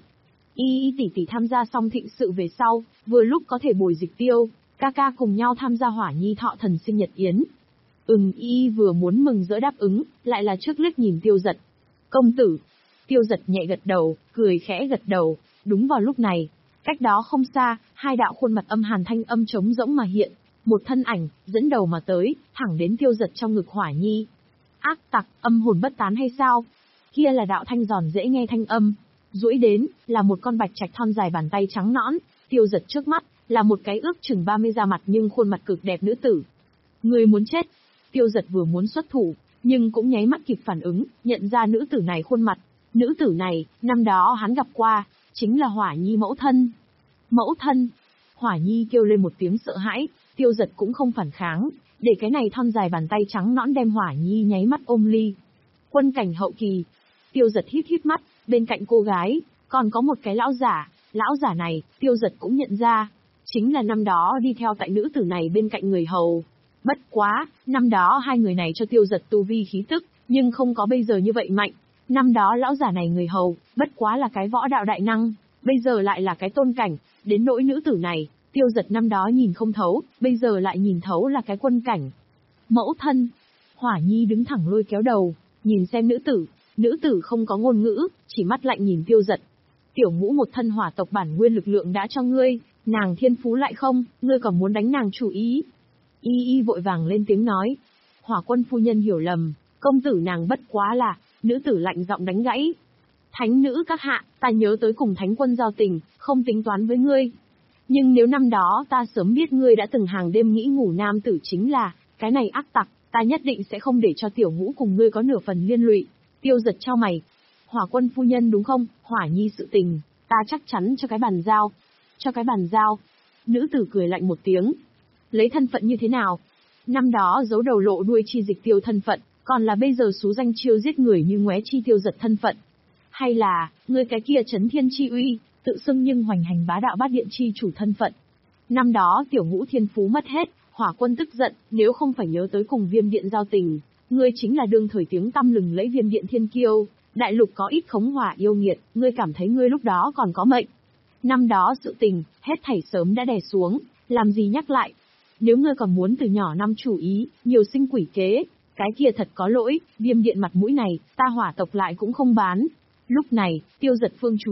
Y tỷ tỷ tham gia xong thịnh sự về sau, vừa lúc có thể bồi Dịch Tiêu ca ca cùng nhau tham gia Hỏa Nhi thọ thần sinh nhật yến. Ừm, Y vừa muốn mừng rỡ đáp ứng, lại là trước liếc nhìn Tiêu Giật. Công tử. Tiêu Giật nhẹ gật đầu, cười khẽ gật đầu. Đúng vào lúc này, cách đó không xa, hai đạo khuôn mặt âm hàn thanh âm trống rỗng mà hiện, một thân ảnh dẫn đầu mà tới, thẳng đến Tiêu Giật trong ngực Hỏa Nhi. Ác tặc, âm hồn bất tán hay sao? Kia là đạo thanh giòn dễ nghe thanh âm, duỗi đến là một con bạch trạch thon dài bàn tay trắng nõn. Tiêu Giật trước mắt là một cái ước chừng ba mươi da mặt nhưng khuôn mặt cực đẹp nữ tử. Người muốn chết. Tiêu Giật vừa muốn xuất thủ, nhưng cũng nháy mắt kịp phản ứng, nhận ra nữ tử này khuôn mặt. Nữ tử này, năm đó hắn gặp qua, chính là Hỏa Nhi mẫu thân. Mẫu thân. Hỏa Nhi kêu lên một tiếng sợ hãi, Tiêu Giật cũng không phản kháng, để cái này thon dài bàn tay trắng nõn đem Hỏa Nhi nháy mắt ôm ly. Quân cảnh hậu kỳ. Tiêu Giật híp híp mắt, bên cạnh cô gái, còn có một cái lão giả, lão giả này, Tiêu Giật cũng nhận ra, chính là năm đó đi theo tại nữ tử này bên cạnh người hầu. Bất quá, năm đó hai người này cho Tiêu Giật tu vi khí tức, nhưng không có bây giờ như vậy mạnh. Năm đó lão giả này người hầu, bất quá là cái võ đạo đại năng, bây giờ lại là cái tôn cảnh, đến nỗi nữ tử này, Tiêu Giật năm đó nhìn không thấu, bây giờ lại nhìn thấu là cái quân cảnh. Mẫu thân. Hỏa Nhi đứng thẳng lôi kéo đầu, nhìn xem nữ tử, nữ tử không có ngôn ngữ, chỉ mắt lạnh nhìn Tiêu Giật. Tiểu Ngũ một thân hỏa tộc bản nguyên lực lượng đã cho ngươi, nàng thiên phú lại không, ngươi còn muốn đánh nàng chủ ý. Y Y vội vàng lên tiếng nói. Hỏa quân phu nhân hiểu lầm, công tử nàng bất quá là, nữ tử lạnh giọng đánh gãy. Thánh nữ các hạ, ta nhớ tới cùng thánh quân giao tình, không tính toán với ngươi. Nhưng nếu năm đó ta sớm biết ngươi đã từng hàng đêm nghĩ ngủ nam tử chính là, cái này ác tặc, ta nhất định sẽ không để cho tiểu ngũ cùng ngươi có nửa phần liên lụy. Tiêu Giật chau mày. Hỏa quân phu nhân đúng không, Hỏa nhi sự tình, ta chắc chắn cho cái bàn giao. Cho cái bàn giao. Nữ tử cười lạnh một tiếng. Lấy thân phận như thế nào? Năm đó giấu đầu lộ đuôi chi dịch tiêu thân phận, còn là bây giờ xú danh chiêu giết người như ngoé chi Tiêu Giật thân phận. Hay là, ngươi cái kia chấn thiên chi uy, tự xưng nhưng hoành hành bá đạo bát điện chi chủ thân phận. Năm đó tiểu ngũ thiên phú mất hết, Hỏa quân tức giận, nếu không phải nhớ tới cùng Viêm điện giao tình, ngươi chính là đương thời tiếng tăm lừng lẫy Viêm điện thiên kiêu, đại lục có ít khống hỏa yêu nghiệt, ngươi cảm thấy ngươi lúc đó còn có mệnh. Năm đó sự tình, hết thảy sớm đã đè xuống, làm gì nhắc lại. Nếu ngươi còn muốn từ nhỏ năm chủ ý, nhiều sinh quỷ kế, cái kia thật có lỗi, Viêm điện mặt mũi này, ta Hỏa tộc lại cũng không bán. Lúc này, Tiêu Giật Phương chú